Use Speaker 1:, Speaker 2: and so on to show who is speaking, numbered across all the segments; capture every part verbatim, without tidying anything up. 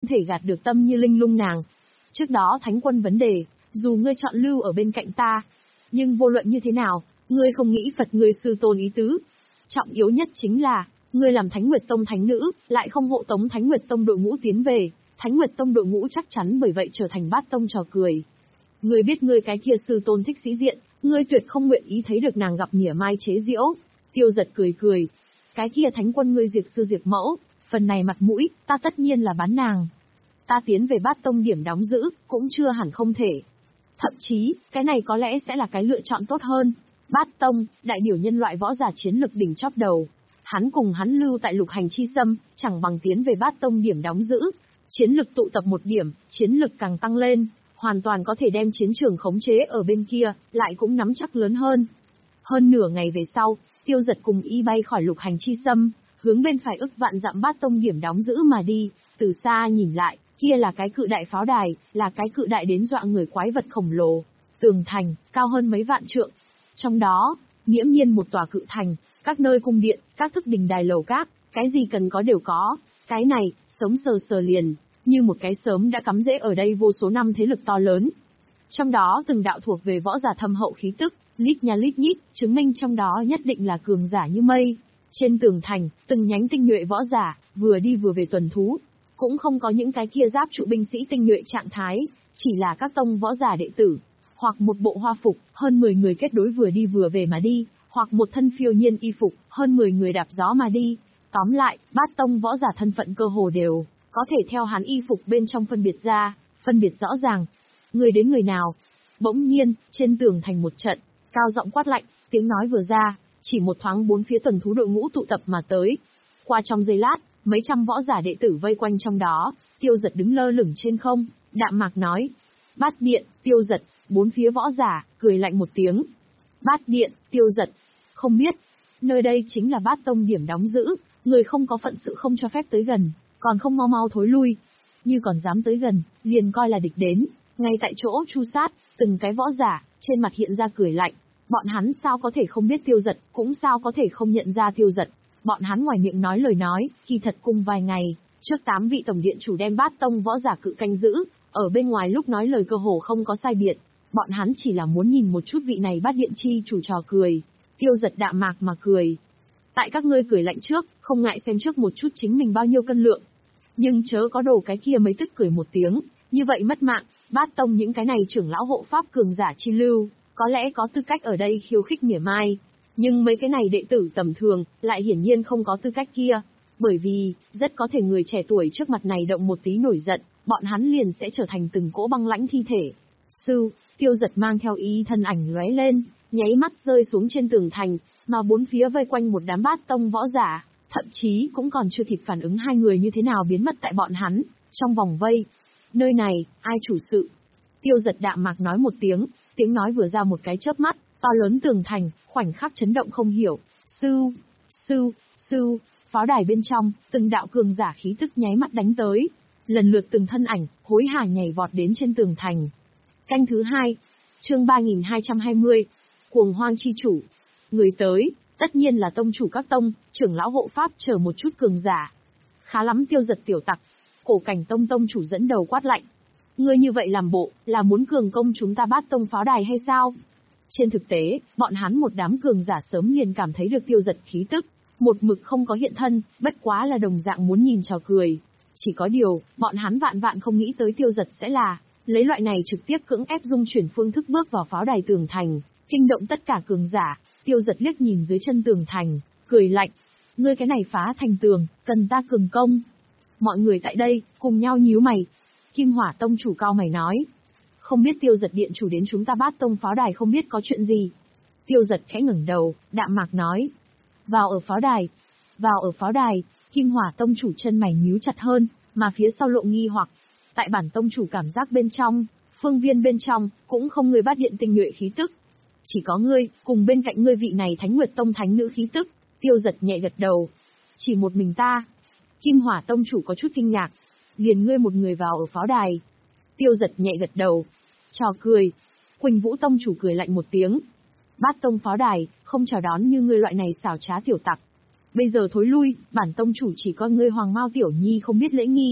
Speaker 1: thể gạt được tâm như linh lung nàng. Trước đó thánh quân vấn đề, dù ngươi chọn lưu ở bên cạnh ta, nhưng vô luận như thế nào, ngươi không nghĩ Phật ngươi sư tôn ý tứ. Trọng yếu nhất chính là, ngươi làm Thánh Nguyệt Tông thánh nữ, lại không hộ tống Thánh Nguyệt Tông đội ngũ tiến về, Thánh Nguyệt Tông đội ngũ chắc chắn bởi vậy trở thành bát tông trò cười. Ngươi biết ngươi cái kia sư tôn thích sĩ diện, ngươi tuyệt không nguyện ý thấy được nàng gặp mỉa mai chế giễu. Tiêu Giật cười cười, cái kia thánh quân ngươi diệt sư diệt mẫu, phần này mặt mũi, ta tất nhiên là bán nàng. Ta tiến về bát tông điểm đóng giữ, cũng chưa hẳn không thể. Thậm chí, cái này có lẽ sẽ là cái lựa chọn tốt hơn. Bát tông, đại biểu nhân loại võ giả chiến lực đỉnh chóp đầu. Hắn cùng hắn lưu tại lục hành chi xâm, chẳng bằng tiến về bát tông điểm đóng giữ. Chiến lực tụ tập một điểm, chiến lực càng tăng lên, hoàn toàn có thể đem chiến trường khống chế ở bên kia, lại cũng nắm chắc lớn hơn. Hơn nửa ngày về sau, Tiêu Giật cùng y bay khỏi lục hành chi xâm, hướng bên phải ức vạn dặm bát tông điểm đóng giữ mà đi. Từ xa nhìn lại, kia là cái cự đại pháo đài, là cái cự đại đến dọa người quái vật khổng lồ. Tường thành, cao hơn mấy vạn trượng. Trong đó, nghiễm nhiên một tòa cự thành, các nơi cung điện, các thức đình đài lầu các, cái gì cần có đều có. Cái này, sống sờ sờ liền, như một cái sớm đã cắm rễ ở đây vô số năm thế lực to lớn. Trong đó từng đạo thuộc về võ giả thâm hậu khí tức, lít nha lít nhít, chứng minh trong đó nhất định là cường giả như mây. Trên tường thành, từng nhánh tinh nhuệ võ giả, vừa đi vừa về tuần thú. Cũng không có những cái kia giáp trụ binh sĩ tinh nhuệ trạng thái, chỉ là các tông võ giả đệ tử, hoặc một bộ hoa phục, hơn mười người kết đối vừa đi vừa về mà đi, hoặc một thân phiêu nhiên y phục, hơn mười người đạp gió mà đi. Tóm lại, bát tông võ giả thân phận cơ hồ đều có thể theo hắn y phục bên trong phân biệt ra, phân biệt rõ ràng. Người đến người nào? Bỗng nhiên, trên tường thành một trận, cao giọng quát lạnh, tiếng nói vừa ra, chỉ một thoáng bốn phía tuần thú đội ngũ tụ tập mà tới. Qua trong giây lát, mấy trăm võ giả đệ tử vây quanh trong đó, Tiêu Giật đứng lơ lửng trên không, đạm mạc nói. Bát điện, Tiêu Giật, bốn phía võ giả, cười lạnh một tiếng. Bát điện, Tiêu Giật, không biết, nơi đây chính là bát tông điểm đóng giữ, người không có phận sự không cho phép tới gần, còn không mau mau thối lui. Như còn dám tới gần, liền coi là địch đến, ngay tại chỗ chu sát, từng cái võ giả, trên mặt hiện ra cười lạnh. Bọn hắn sao có thể không biết Tiêu Giật, cũng sao có thể không nhận ra Tiêu Giật. Bọn hắn ngoài miệng nói lời nói, kỳ thật cùng vài ngày, trước tám vị tổng điện chủ đem bát tông võ giả cự canh giữ, ở bên ngoài lúc nói lời cơ hồ không có sai biệt. Bọn hắn chỉ là muốn nhìn một chút vị này bát điện chi chủ trò cười. Tiêu Giật đạm mạc mà cười. Tại các ngươi cười lạnh trước, không ngại xem trước một chút chính mình bao nhiêu cân lượng. Nhưng chớ có đồ cái kia mấy tức cười một tiếng, như vậy mất mạng. Bát tông những cái này trưởng lão hộ pháp cường giả chi lưu, có lẽ có tư cách ở đây khiêu khích mỉa mai. Nhưng mấy cái này đệ tử tầm thường, lại hiển nhiên không có tư cách kia. Bởi vì, rất có thể người trẻ tuổi trước mặt này động một tí nổi giận, bọn hắn liền sẽ trở thành từng cỗ băng lãnh thi thể. Sư, Tiêu Giật mang theo ý thân ảnh lóe lên, nháy mắt rơi xuống trên tường thành, mà bốn phía vây quanh một đám bát tông võ giả, thậm chí cũng còn chưa kịp phản ứng hai người như thế nào biến mất tại bọn hắn, trong vòng vây. Nơi này, ai chủ sự? Tiêu Giật đạm mạc nói một tiếng, tiếng nói vừa ra một cái chớp mắt, to lớn tường thành, khoảnh khắc chấn động không hiểu. Sư, sư, sư, pháo đài bên trong, từng đạo cường giả khí tức nháy mắt đánh tới. Lần lượt từng thân ảnh, hối hả nhảy vọt đến trên tường thành. Canh thứ hai, chương ba nghìn hai trăm hai mươi, cuồng hoang chi chủ. Người tới, tất nhiên là tông chủ các tông, trưởng lão hộ pháp chờ một chút cường giả. Khá lắm Tiêu Giật tiểu tặc. Cổ Cảnh Tông tông chủ dẫn đầu quát lạnh. Ngươi như vậy làm bộ, là muốn cường công chúng ta bát tông pháo đài hay sao? Trên thực tế, bọn hắn một đám cường giả sớm liền cảm thấy được Tiêu Giật khí tức, một mực không có hiện thân, bất quá là đồng dạng muốn nhìn trò cười. Chỉ có điều, bọn hắn vạn vạn không nghĩ tới Tiêu Giật sẽ là lấy loại này trực tiếp cưỡng ép dung chuyển phương thức bước vào pháo đài tường thành, kinh động tất cả cường giả. Tiêu Giật liếc nhìn dưới chân tường thành, cười lạnh. Ngươi cái này phá thành tường, cần ta cường công. Mọi người tại đây, cùng nhau nhíu mày. Kim Hỏa Tông chủ cao mày nói. Không biết Tiêu Giật điện chủ đến chúng ta bát tông pháo đài không biết có chuyện gì. Tiêu Giật khẽ ngẩng đầu, đạm mạc nói. Vào ở pháo đài. Vào ở pháo đài, Kim Hỏa Tông chủ chân mày nhíu chặt hơn, mà phía sau lộ nghi hoặc. Tại bản tông chủ cảm giác bên trong, phương viên bên trong, cũng không người bát điện tinh nhuệ khí tức. Chỉ có ngươi, cùng bên cạnh ngươi vị này Thánh Nguyệt Tông thánh nữ khí tức. Tiêu Giật nhẹ gật đầu. Chỉ một mình ta. Kim Hỏa Tông chủ có chút kinh ngạc. Liền ngươi một người vào ở pháo đài. Tiêu Giật nhẹ gật đầu. Trò cười. Quỳnh Vũ Tông chủ cười lạnh một tiếng. Bát tông pháo đài, không chào đón như ngươi loại này xảo trá tiểu tặc. Bây giờ thối lui, bản tông chủ chỉ coi ngươi Hoàng Mao tiểu nhi không biết lễ nghi,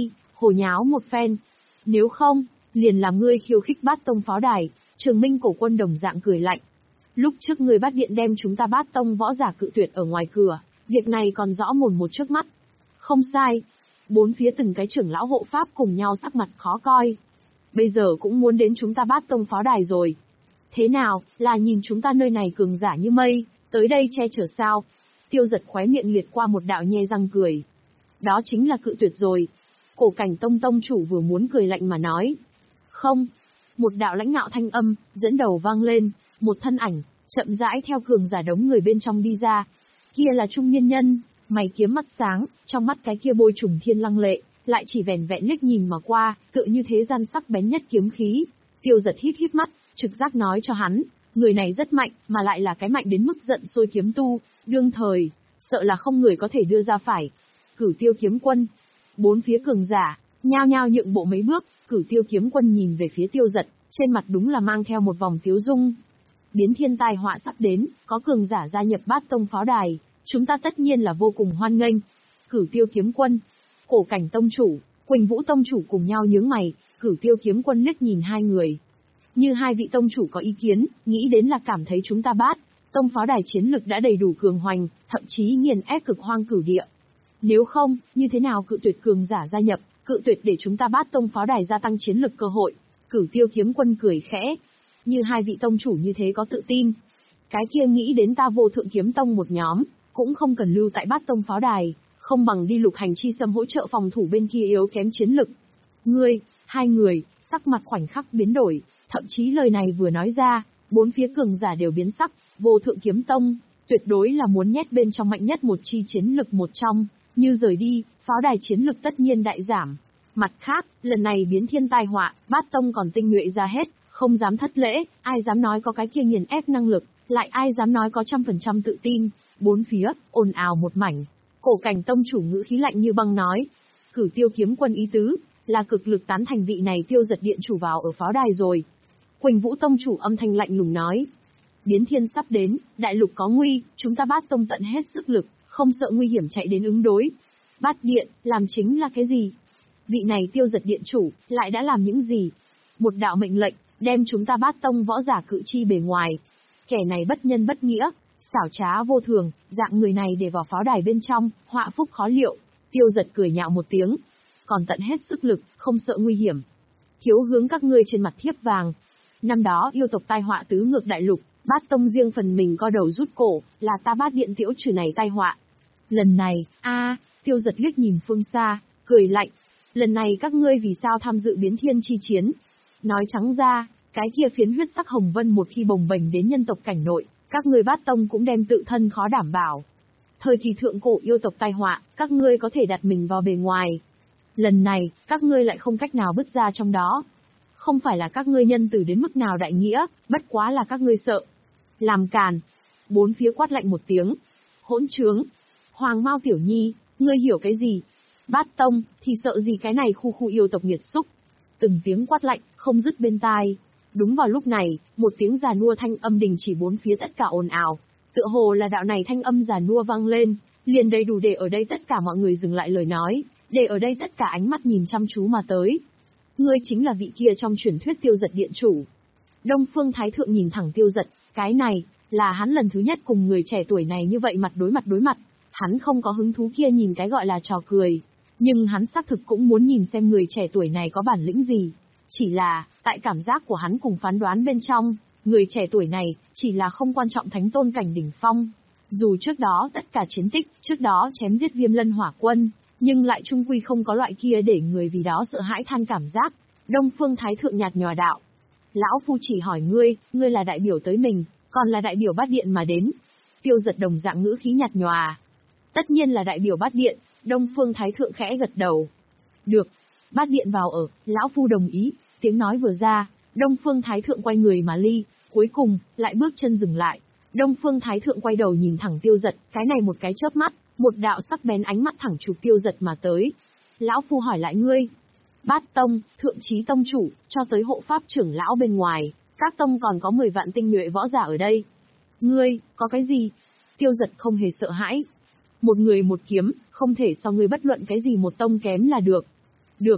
Speaker 1: hồ nháo một phen. Nếu không, liền làm ngươi khiêu khích Bát Tông pháo đài. Trường Minh Cổ Quân đồng dạng cười lạnh. Lúc trước ngươi Bát Điện đem chúng ta Bát Tông võ giả cự tuyệt ở ngoài cửa, việc này còn rõ mồn một trước mắt. Không sai. Bốn phía từng cái trưởng lão hộ pháp cùng nhau sắc mặt khó coi. Bây giờ cũng muốn đến chúng ta Bát Tông pháo đài rồi. Thế nào, là nhìn chúng ta nơi này cường giả như mây, tới đây che chở sao? Tiêu Giật khóe miệng liệt qua một đạo nhe răng cười. Đó chính là cự tuyệt rồi. Cổ Cảnh Tông tông chủ vừa muốn cười lạnh mà nói. Không. Một đạo lãnh ngạo thanh âm, dẫn đầu vang lên, một thân ảnh, chậm rãi theo cường giả đống người bên trong đi ra. Kia là trung niên nhân, mày kiếm mắt sáng, trong mắt cái kia bôi trùng thiên lăng lệ, lại chỉ vẻn vẹn liếc nhìn mà qua, tựa như thế gian sắc bén nhất kiếm khí. Tiêu Giật híp híp mắt, trực giác nói cho hắn, người này rất mạnh, mà lại là cái mạnh đến mức giận sôi kiếm tu, đương thời, sợ là không người có thể đưa ra phải. Cửu Tiêu kiếm quân. Bốn phía cường giả, nhao nhao nhượng bộ mấy bước, Cửu Tiêu kiếm quân nhìn về phía Tiêu Giật, trên mặt đúng là mang theo một vòng tiếu dung. Biến thiên tai họa sắp đến, có cường giả gia nhập Bát Tông pháo đài, chúng ta tất nhiên là vô cùng hoan nghênh. Cửu Tiêu kiếm quân, Cổ Cảnh tông chủ, Quỳnh Vũ tông chủ cùng nhau nhướng mày, Cửu Tiêu kiếm quân liếc nhìn hai người. Như hai vị tông chủ có ý kiến, nghĩ đến là cảm thấy chúng ta Bát Tông pháo đài chiến lực đã đầy đủ cường hoành, thậm chí nghiền ép cực hoang cửu địa. Nếu không, như thế nào cự tuyệt cường giả gia nhập, cự tuyệt để chúng ta Bát Tông pháo đài gia tăng chiến lực cơ hội. Cửu Tiêu kiếm quân cười khẽ. Như hai vị tông chủ như thế có tự tin. Cái kia nghĩ đến ta Vô Thượng kiếm tông một nhóm, cũng không cần lưu tại Bát Tông pháo đài, không bằng đi Lục Hành Chi Sâm hỗ trợ phòng thủ bên kia yếu kém chiến lực. Ngươi, hai người, sắc mặt khoảnh khắc biến đổi, thậm chí lời này vừa nói ra, bốn phía cường giả đều biến sắc. Vô Thượng kiếm tông, tuyệt đối là muốn nhét bên trong mạnh nhất một chi chiến lực một trong, như rời đi, pháo đài chiến lực tất nhiên đại giảm. Mặt khác, lần này biến thiên tai họa, Bát Tông còn tinh nhuệ ra hết, không dám thất lễ, ai dám nói có cái kia nghiền ép năng lực, lại ai dám nói có trăm phần trăm tự tin. Bốn phía, ồn ào một mảnh. Cổ Cảnh tông chủ ngữ khí lạnh như băng nói. Cửu Tiêu kiếm quân ý tứ, là cực lực tán thành vị này Tiêu Giật điện chủ vào ở pháo đài rồi. Quỳnh Vũ tông chủ âm thanh lạnh lùng nói. Biến thiên sắp đến, đại lục có nguy, chúng ta Bát Tông tận hết sức lực, không sợ nguy hiểm chạy đến ứng đối. Bát điện, làm chính là cái gì? Vị này Tiêu Giật điện chủ, lại đã làm những gì? Một đạo mệnh lệnh, đem chúng ta Bát Tông võ giả cự chi bề ngoài. Kẻ này bất nhân bất nghĩa, xảo trá vô thường, dạng người này để vào pháo đài bên trong, họa phúc khó liệu. Tiêu Giật cười nhạo một tiếng. Còn tận hết sức lực, không sợ nguy hiểm. Thiếu hướng các ngươi trên mặt thiếp vàng. Năm đó yêu tộc tai họa tứ ngược đại lục, Bát Tông riêng phần mình co đầu rút cổ, là ta Bát Điện tiễu trừ này tai họa. Lần này, a, Tiêu Giật liếc nhìn phương xa, cười lạnh. Lần này các ngươi vì sao tham dự biến thiên chi chiến? Nói trắng ra, cái kia phiến huyết sắc hồng vân một khi bồng bềnh đến nhân tộc cảnh nội, các ngươi Bát Tông cũng đem tự thân khó đảm bảo. Thời kỳ thượng cổ yêu tộc tai họa, các ngươi có thể đặt mình vào bề ngoài. Lần này, các ngươi lại không cách nào bứt ra trong đó. Không phải là các ngươi nhân từ đến mức nào đại nghĩa, bất quá là các ngươi sợ. Làm càn. Bốn phía quát lạnh một tiếng. Hỗn trướng. Hoàng Mao Tiểu Nhi, ngươi hiểu cái gì? Bát Tông, thì sợ gì cái này khu khu yêu tộc nghiệt xúc. Từng tiếng quát lạnh, không dứt bên tai. Đúng vào lúc này, một tiếng già nua thanh âm đình chỉ bốn phía tất cả ồn ào. Tựa hồ là đạo này thanh âm già nua vang lên, liền đầy đủ để ở đây tất cả mọi người dừng lại lời nói, để ở đây tất cả ánh mắt nhìn chăm chú mà tới. Ngươi chính là vị kia trong truyền thuyết Tiêu Giật điện chủ. Đông Phương Thái Thượng nhìn thẳng Tiêu Giật, cái này, là hắn lần thứ nhất cùng người trẻ tuổi này như vậy mặt đối mặt đối mặt. Hắn không có hứng thú kia nhìn cái gọi là trò cười, nhưng hắn xác thực cũng muốn nhìn xem người trẻ tuổi này có bản lĩnh gì. Chỉ là, tại cảm giác của hắn cùng phán đoán bên trong, người trẻ tuổi này, chỉ là không quan trọng thánh tôn cảnh đỉnh phong. Dù trước đó tất cả chiến tích, trước đó chém giết Viêm Lân Hỏa Quân, nhưng lại trung quy không có loại kia để người vì đó sợ hãi than cảm giác. Đông Phương Thái Thượng nhạt nhòa đạo. Lão Phu chỉ hỏi ngươi, ngươi là đại biểu tới mình, còn là đại biểu Bát Điện mà đến. Tiêu Giật đồng dạng ngữ khí nhạt nhòa. Tất nhiên là đại biểu Bát Điện, Đông Phương Thái Thượng khẽ gật đầu. Được, Bát Điện vào ở, Lão Phu đồng ý. Tiếng nói vừa ra, Đông Phương Thái Thượng quay người mà ly, cuối cùng, lại bước chân dừng lại. Đông Phương Thái Thượng quay đầu nhìn thẳng Tiêu Giật, cái này một cái chớp mắt, một đạo sắc bén ánh mắt thẳng chụp Tiêu Giật mà tới. Lão Phu hỏi lại ngươi. Bát Tông, Thượng Chí Tông chủ, cho tới hộ pháp trưởng lão bên ngoài, các tông còn có mười vạn tinh nhuệ võ giả ở đây. Ngươi, có cái gì? Tiêu Giật không hề sợ hãi. Một người một kiếm, không thể so ngươi bất luận cái gì một tông kém là được. Được,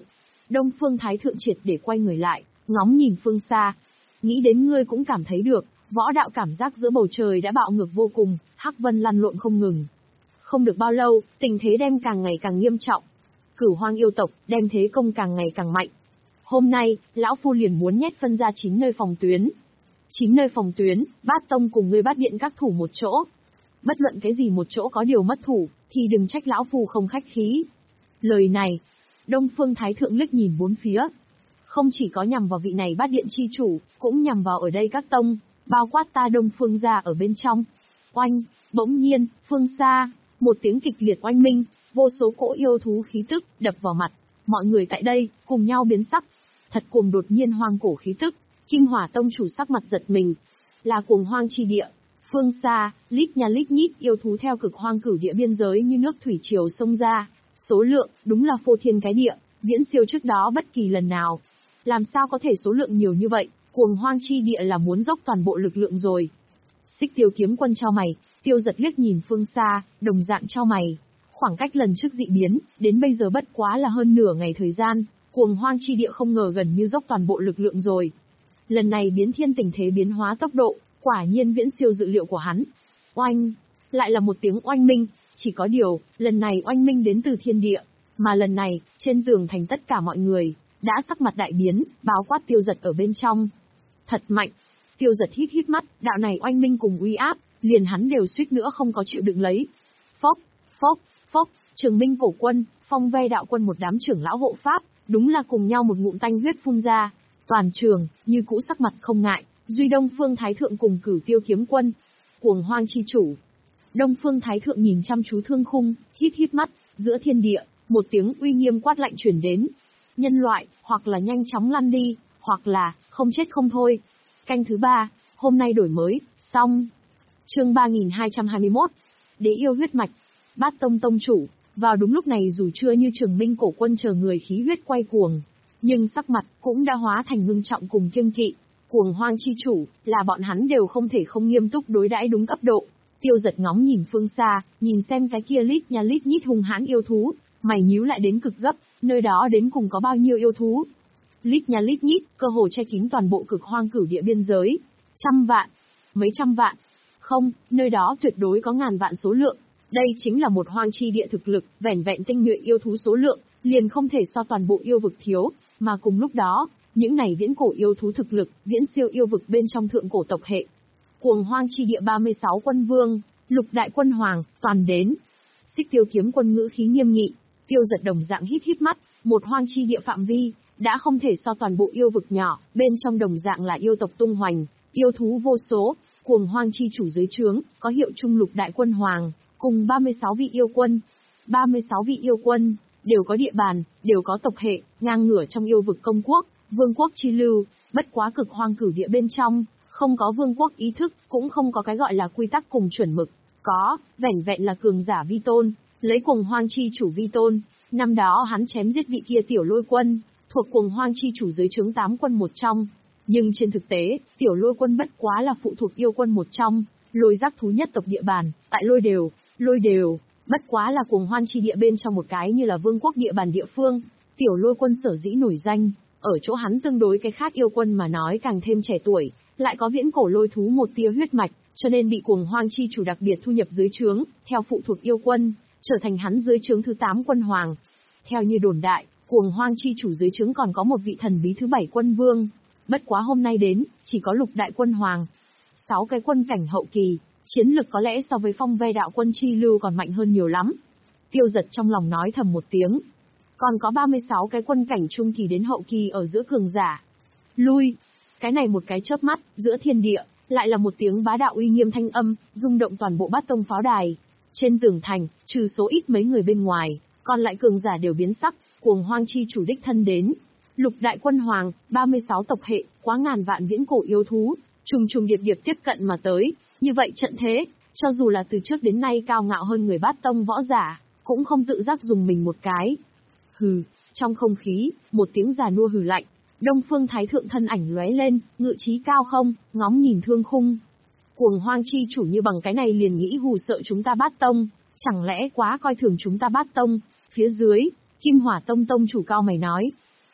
Speaker 1: Đông Phương Thái Thượng triệt để quay người lại, ngóng nhìn phương xa. Nghĩ đến ngươi cũng cảm thấy được, võ đạo cảm giác giữa bầu trời đã bạo ngược vô cùng, hắc vân lăn lộn không ngừng. Không được bao lâu, tình thế đem càng ngày càng nghiêm trọng. Cửu hoang yêu tộc, đem thế công càng ngày càng mạnh. Hôm nay, lão phu liền muốn nhét phân ra chín nơi phòng tuyến. Chín nơi phòng tuyến, Bát Tông cùng ngươi Bát Điện các thủ một chỗ. Bất luận cái gì một chỗ có điều mất thủ, thì đừng trách lão phu không khách khí. Lời này, Đông Phương Thái Thượng liếc nhìn bốn phía. Không chỉ có nhằm vào vị này Bát Điện chi chủ, cũng nhằm vào ở đây các tông, bao quát ta Đông Phương gia ở bên trong. Oanh, bỗng nhiên, phương xa, một tiếng kịch liệt oanh minh, vô số cỗ yêu thú khí tức đập vào mặt. Mọi người tại đây, cùng nhau biến sắc. Thật cuồng đột nhiên hoang cổ khí tức, Kim Hỏa Tông chủ sắc mặt giật mình. Là cuồng hoang chi địa. Phương xa, lít nha lít nhít yêu thú theo cực hoang cửu địa biên giới như nước thủy triều xông ra. Số lượng, đúng là phô thiên cái địa, viễn siêu trước đó bất kỳ lần nào. Làm sao có thể số lượng nhiều như vậy, cuồng hoang chi địa là muốn dốc toàn bộ lực lượng rồi. Xích Tiêu kiếm quân chau mày, Tiêu Giật liếc nhìn phương xa, đồng dạng chau mày. Khoảng cách lần trước dị biến, đến bây giờ bất quá là hơn nửa ngày thời gian, cuồng hoang chi địa không ngờ gần như dốc toàn bộ lực lượng rồi. Lần này biến thiên tình thế biến hóa tốc độ, quả nhiên viễn siêu dự liệu của hắn. Oanh, lại là một tiếng oanh minh, chỉ có điều, lần này oanh minh đến từ thiên địa, mà lần này, trên tường thành tất cả mọi người, đã sắc mặt đại biến, báo quát Tiêu Giật ở bên trong. Thật mạnh, Tiêu Giật hít hít mắt, đạo này oanh minh cùng uy áp, liền hắn đều suýt nữa không có chịu đựng lấy. Phốc, phốc, phốc, Trường Minh cổ quân, Phong Ve đạo quân một đám trưởng lão hộ pháp, đúng là cùng nhau một ngụm tanh huyết phun ra. Toàn trường, như cũ sắc mặt không ngại, duy Đông Phương Thái Thượng cùng Cửu Tiêu kiếm quân. Cuồng hoang chi chủ. Đông Phương Thái Thượng nhìn chăm chú thương khung, hít hít mắt, giữa thiên địa, một tiếng uy nghiêm quát lạnh truyền đến. Nhân loại, hoặc là nhanh chóng lăn đi, hoặc là, không chết không thôi. Canh thứ ba, hôm nay đổi mới, xong. Chương ba nghìn hai trăm hai mươi mốt. Đế yêu huyết mạch. Bát Tông tông chủ, vào đúng lúc này dù chưa như Trường Minh cổ quân chờ người khí huyết quay cuồng, nhưng sắc mặt cũng đã hóa thành ngưng trọng cùng kiêng kỵ. Cuồng hoang chi chủ, là bọn hắn đều không thể không nghiêm túc đối đãi đúng cấp độ. Tiêu Giật ngóng nhìn phương xa, nhìn xem cái kia lít nha lít nhít hung hãn yêu thú, mày nhíu lại đến cực gấp, nơi đó đến cùng có bao nhiêu yêu thú. Lít nha lít nhít, cơ hồ che kín toàn bộ cực hoang cửu địa biên giới. Trăm vạn, mấy trăm vạn. Không, nơi đó tuyệt đối có ngàn vạn số lượng. Đây chính là một hoang chi địa thực lực, vẻn vẹn tinh nhuệ yêu thú số lượng, liền không thể so toàn bộ yêu vực thiếu, mà cùng lúc đó, những này viễn cổ yêu thú thực lực, viễn siêu yêu vực bên trong thượng cổ tộc hệ. Cuồng hoang chi địa ba mươi sáu quân vương, lục đại quân hoàng, toàn đến. Xích Tiêu kiếm quân ngữ khí nghiêm nghị, Tiêu Giật đồng dạng hít hít mắt, một hoang chi địa phạm vi, đã không thể so toàn bộ yêu vực nhỏ, bên trong đồng dạng là yêu tộc tung hoành, yêu thú vô số, cuồng hoang chi chủ dưới trướng, có hiệu trung lục đại quân hoàng, cùng ba mươi sáu vị yêu quân. ba mươi sáu vị yêu quân, đều có địa bàn, đều có tộc hệ, ngang ngửa trong yêu vực công quốc, vương quốc chi lưu, bất quá cực hoang cửu địa bên trong, không có vương quốc ý thức, cũng không có cái gọi là quy tắc cùng chuẩn mực, có, vẻn vẹn là cường giả vi tôn, lấy cuồng hoang chi chủ vi tôn. Năm đó hắn chém giết vị kia tiểu lôi quân, thuộc cuồng hoang chi chủ dưới trướng tám quân một trong. Nhưng trên thực tế, tiểu lôi quân bất quá là phụ thuộc yêu quân một trong, lôi giác thú nhất tộc địa bàn, tại lôi đều, lôi đều, bất quá là cuồng hoang chi địa bên trong một cái như là vương quốc địa bàn địa phương. Tiểu lôi quân sở dĩ nổi danh, ở chỗ hắn tương đối cái khác yêu quân mà nói càng thêm trẻ tuổi, lại có viễn cổ lôi thú một tia huyết mạch, cho nên bị cuồng hoang chi chủ đặc biệt thu nhập dưới trướng, theo phụ thuộc yêu quân, trở thành hắn dưới trướng thứ tám quân hoàng. Theo như đồn đại, cuồng hoang chi chủ dưới trướng còn có một vị thần bí thứ bảy quân vương, bất quá hôm nay đến, chỉ có lục đại quân hoàng. Sáu cái quân cảnh hậu kỳ, chiến lực có lẽ so với Phong Ve đạo quân chi lưu còn mạnh hơn nhiều lắm. Tiêu Giật trong lòng nói thầm một tiếng. Còn có ba mươi sáu cái quân cảnh trung kỳ đến hậu kỳ ở giữa cường giả. Lui! Cái này một cái chớp mắt, giữa thiên địa, lại là một tiếng bá đạo uy nghiêm thanh âm, rung động toàn bộ Bát Tông pháo đài. Trên tường thành, trừ số ít mấy người bên ngoài, còn lại cường giả đều biến sắc, cuồng hoang chi chủ đích thân đến. Lục đại quân hoàng, ba mươi sáu tộc hệ, quá ngàn vạn viễn cổ yêu thú, trùng trùng điệp điệp tiếp cận mà tới, như vậy trận thế, cho dù là từ trước đến nay cao ngạo hơn người Bát Tông võ giả, cũng không tự giác dùng mình một cái. Hừ, trong không khí, một tiếng già nua hừ lạnh, Đông Phương Thái Thượng thân ảnh lóe lên, ngự trí cao không, ngóng nhìn thương khung. Cuồng hoang chi chủ như bằng cái này liền nghĩ hù sợ chúng ta Bát Tông, chẳng lẽ quá coi thường chúng ta Bát Tông. Phía dưới, Kim Hỏa Tông tông chủ cao mày nói.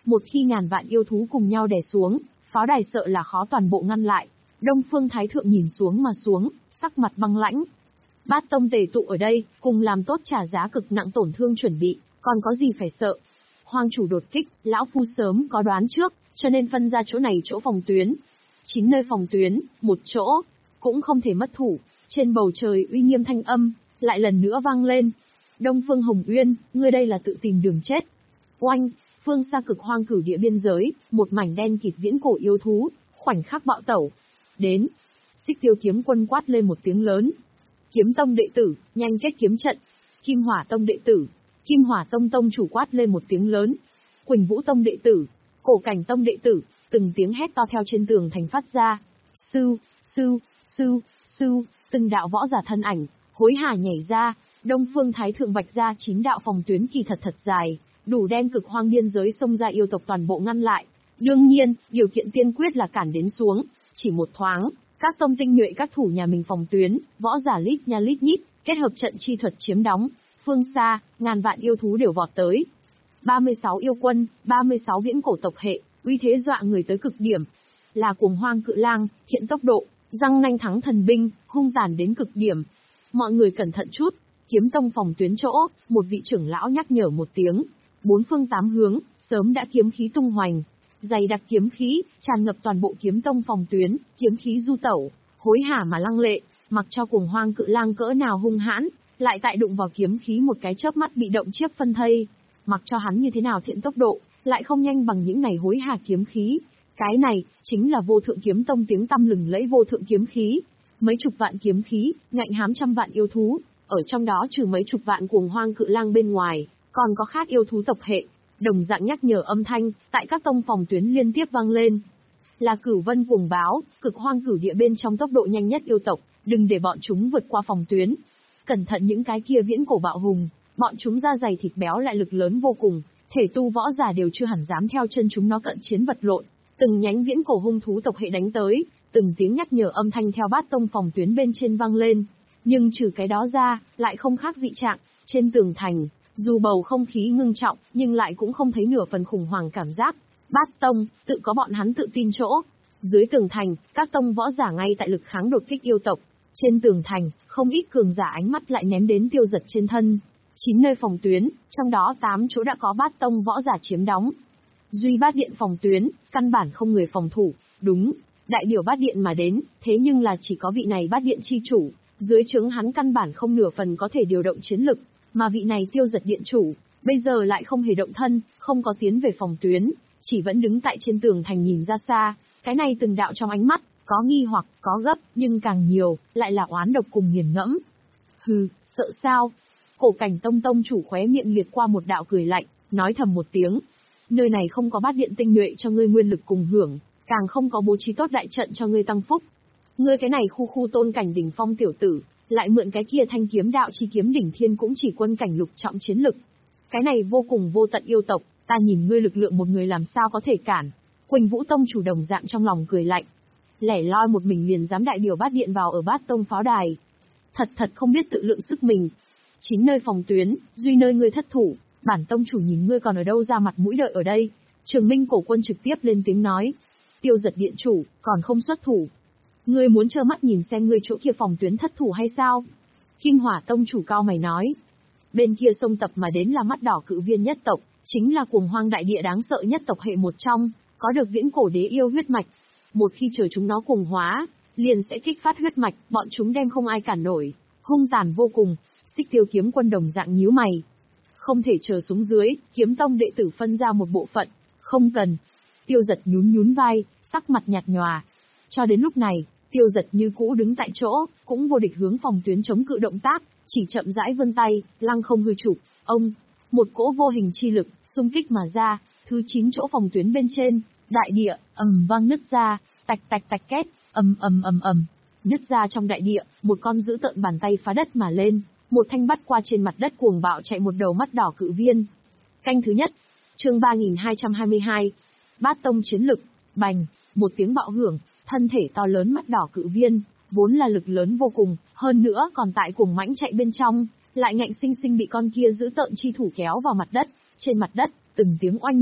Speaker 1: Một khi ngàn vạn yêu thú cùng nhau đè xuống, pháo đài sợ là khó toàn bộ ngăn lại. Đông Phương Thái Thượng nhìn xuống mà xuống, sắc mặt băng lãnh. Bát tông tề tụ ở đây, cùng làm tốt trả giá cực nặng tổn thương chuẩn bị, còn có gì phải sợ. Hoang chủ đột kích, lão phu sớm có đoán trước, cho nên phân ra chỗ này chỗ phòng tuyến. Chín nơi phòng tuyến, một chỗ, cũng không thể mất thủ. Trên bầu trời uy nghiêm thanh âm, lại lần nữa vang lên. Đông Phương Hồng Uyên, ngươi đây là tự tìm đường chết. Oanh, phương xa cực hoang cửu địa biên giới, một mảnh đen kịt viễn cổ yêu thú, khoảnh khắc bạo tẩu. Đến, Xích Tiêu kiếm quân quát lên một tiếng lớn. Kiếm tông đệ tử, nhanh kết kiếm trận. Kim Hỏa tông đệ tử, Kim Hỏa tông tông chủ quát lên một tiếng lớn. Quỳnh Vũ tông đệ tử, Cổ Cảnh tông đệ tử, từng tiếng hét to theo trên tường thành phát ra. Sư, sư, sư, sư, từng đạo võ giả thân ảnh, hối hả nhảy ra. Đông Phương Thái Thượng vạch ra chín đạo phòng tuyến kỳ thật thật dài, đủ đem cực hoang biên giới xông ra yêu tộc toàn bộ ngăn lại. Đương nhiên, điều kiện tiên quyết là cản đến xuống, chỉ một thoáng, các tông tinh nhuệ các thủ nhà mình phòng tuyến, võ giả lít nha lít nhít, kết hợp trận chi thuật chiếm đóng, phương xa, ngàn vạn yêu thú đều vọt tới. ba mươi sáu yêu quân, ba mươi sáu viễn cổ tộc hệ, uy thế dọa người tới cực điểm. Là cuồng hoang cự lang, hiện tốc độ, răng nanh thắng thần binh, hung tàn đến cực điểm. Mọi người cẩn thận chút, kiếm tông phòng tuyến chỗ, một vị trưởng lão nhắc nhở một tiếng. Bốn phương tám hướng, sớm đã kiếm khí tung hoành. Dày đặc kiếm khí, tràn ngập toàn bộ kiếm tông phòng tuyến, kiếm khí du tẩu, hối hả mà lăng lệ, mặc cho cuồng hoang cự lang cỡ nào hung hãn, lại tại đụng vào kiếm khí một cái chớp mắt bị động chiếc phân thây. Mặc cho hắn như thế nào thiện tốc độ, lại không nhanh bằng những này hối hả kiếm khí. Cái này, chính là vô thượng kiếm tông tiếng tăm lừng lẫy vô thượng kiếm khí. Mấy chục vạn kiếm khí, ngạnh hám trăm vạn yêu thú, ở trong đó trừ mấy chục vạn cuồng hoang cự lang bên ngoài, còn có khác yêu thú tộc hệ. Đồng dạng nhắc nhở âm thanh, tại các tông phòng tuyến liên tiếp vang lên. Là Cửu Vân cuồng báo, cực hoang cửu địa bên trong tốc độ nhanh nhất yêu tộc, đừng để bọn chúng vượt qua phòng tuyến. Cẩn thận những cái kia viễn cổ bạo hùng, bọn chúng da dày thịt béo lại lực lớn vô cùng, thể tu võ giả đều chưa hẳn dám theo chân chúng nó cận chiến vật lộn. Từng nhánh viễn cổ hung thú tộc hệ đánh tới, từng tiếng nhắc nhở âm thanh theo bát tông phòng tuyến bên trên vang lên. Nhưng trừ cái đó ra, lại không khác dị trạng, trên tường thành. Dù bầu không khí ngưng trọng, nhưng lại cũng không thấy nửa phần khủng hoảng cảm giác. Bát tông, tự có bọn hắn tự tin chỗ. Dưới tường thành, các tông võ giả ngay tại lực kháng đột kích yêu tộc. Trên tường thành, không ít cường giả ánh mắt lại ném đến Tiêu Giật trên thân. Chín nơi phòng tuyến, trong đó tám chỗ đã có bát tông võ giả chiếm đóng. Duy bát điện phòng tuyến, căn bản không người phòng thủ. Đúng, đại điều bát điện mà đến, thế nhưng là chỉ có vị này bát điện chi chủ. Dưới trướng hắn căn bản không nửa phần có thể điều động chiến lực. Mà vị này Tiêu Giật điện chủ, bây giờ lại không hề động thân, không có tiến về phòng tuyến, chỉ vẫn đứng tại trên tường thành nhìn ra xa, cái này từng đạo trong ánh mắt, có nghi hoặc, có gấp, nhưng càng nhiều, lại là oán độc cùng nghiền ngẫm. Hừ, sợ sao? Cổ Cảnh tông tông chủ khóe miệng liệt qua một đạo cười lạnh, nói thầm một tiếng. Nơi này không có bát điện tinh nhuệ cho ngươi nguyên lực cùng hưởng, càng không có bố trí tốt đại trận cho ngươi tăng phúc. Ngươi cái này khu khu tôn cảnh đỉnh phong tiểu tử, lại mượn cái kia thanh kiếm đạo chi kiếm đỉnh thiên cũng chỉ quân cảnh lục trọng chiến lực. Cái này vô cùng vô tận yêu tộc, ta nhìn ngươi lực lượng một người làm sao có thể cản. Quỳnh Vũ tông chủ đồng dạng trong lòng cười lạnh. Lẻ loi một mình liền dám đại điều bát điện vào ở bát tông pháo đài. Thật thật không biết tự lượng sức mình. Chín nơi phòng tuyến, duy nơi ngươi thất thủ, bản tông chủ nhìn ngươi còn ở đâu ra mặt mũi đợi ở đây. Trường Minh cổ quân trực tiếp lên tiếng nói. Tiêu Giật điện chủ, còn không xuất thủ. Ngươi muốn trơ mắt nhìn xem ngươi chỗ kia phòng tuyến thất thủ hay sao? Kim Hỏa tông chủ cao mày nói. Bên kia sông tập mà đến là mắt đỏ cự viên nhất tộc, chính là cuồng hoang đại địa đáng sợ nhất tộc hệ một trong, có được viễn cổ đế yêu huyết mạch. Một khi chờ chúng nó cuồng hóa, liền sẽ kích phát huyết mạch, bọn chúng đem không ai cản nổi, hung tàn vô cùng. Xích Tiêu kiếm quân đồng dạng nhíu mày. Không thể chờ xuống dưới, kiếm tông đệ tử phân ra một bộ phận, không cần. Tiêu Giật nhún nhún vai, sắc mặt nhạt nhòa. Cho đến lúc này, Tiêu Giật như cũ đứng tại chỗ, cũng vô địch hướng phòng tuyến chống cự động tác, chỉ chậm rãi vươn tay, lăng không hư chụp, ông, một cỗ vô hình chi lực xung kích mà ra, thứ chín chỗ phòng tuyến bên trên, đại địa ầm vang nứt ra, tạch tạch tạch két, ầm ầm ầm ầm, nứt ra trong đại địa, một con dữ tợn bàn tay phá đất mà lên, một thanh bắt qua trên mặt đất cuồng bạo chạy một đầu mắt đỏ cự viên. Canh thứ nhất, chương ba nghìn hai trăm hai mươi hai, Bát tông chiến lực, bành, một tiếng bạo hưởng. Thân thể to lớn mắt đỏ cự viên, vốn là lực lớn vô cùng, hơn nữa còn tại cuồng mãnh chạy bên trong, lại ngạnh sinh sinh bị con kia giữ tợn chi thủ kéo vào mặt đất. Trên mặt đất, từng tiếng oanh minh,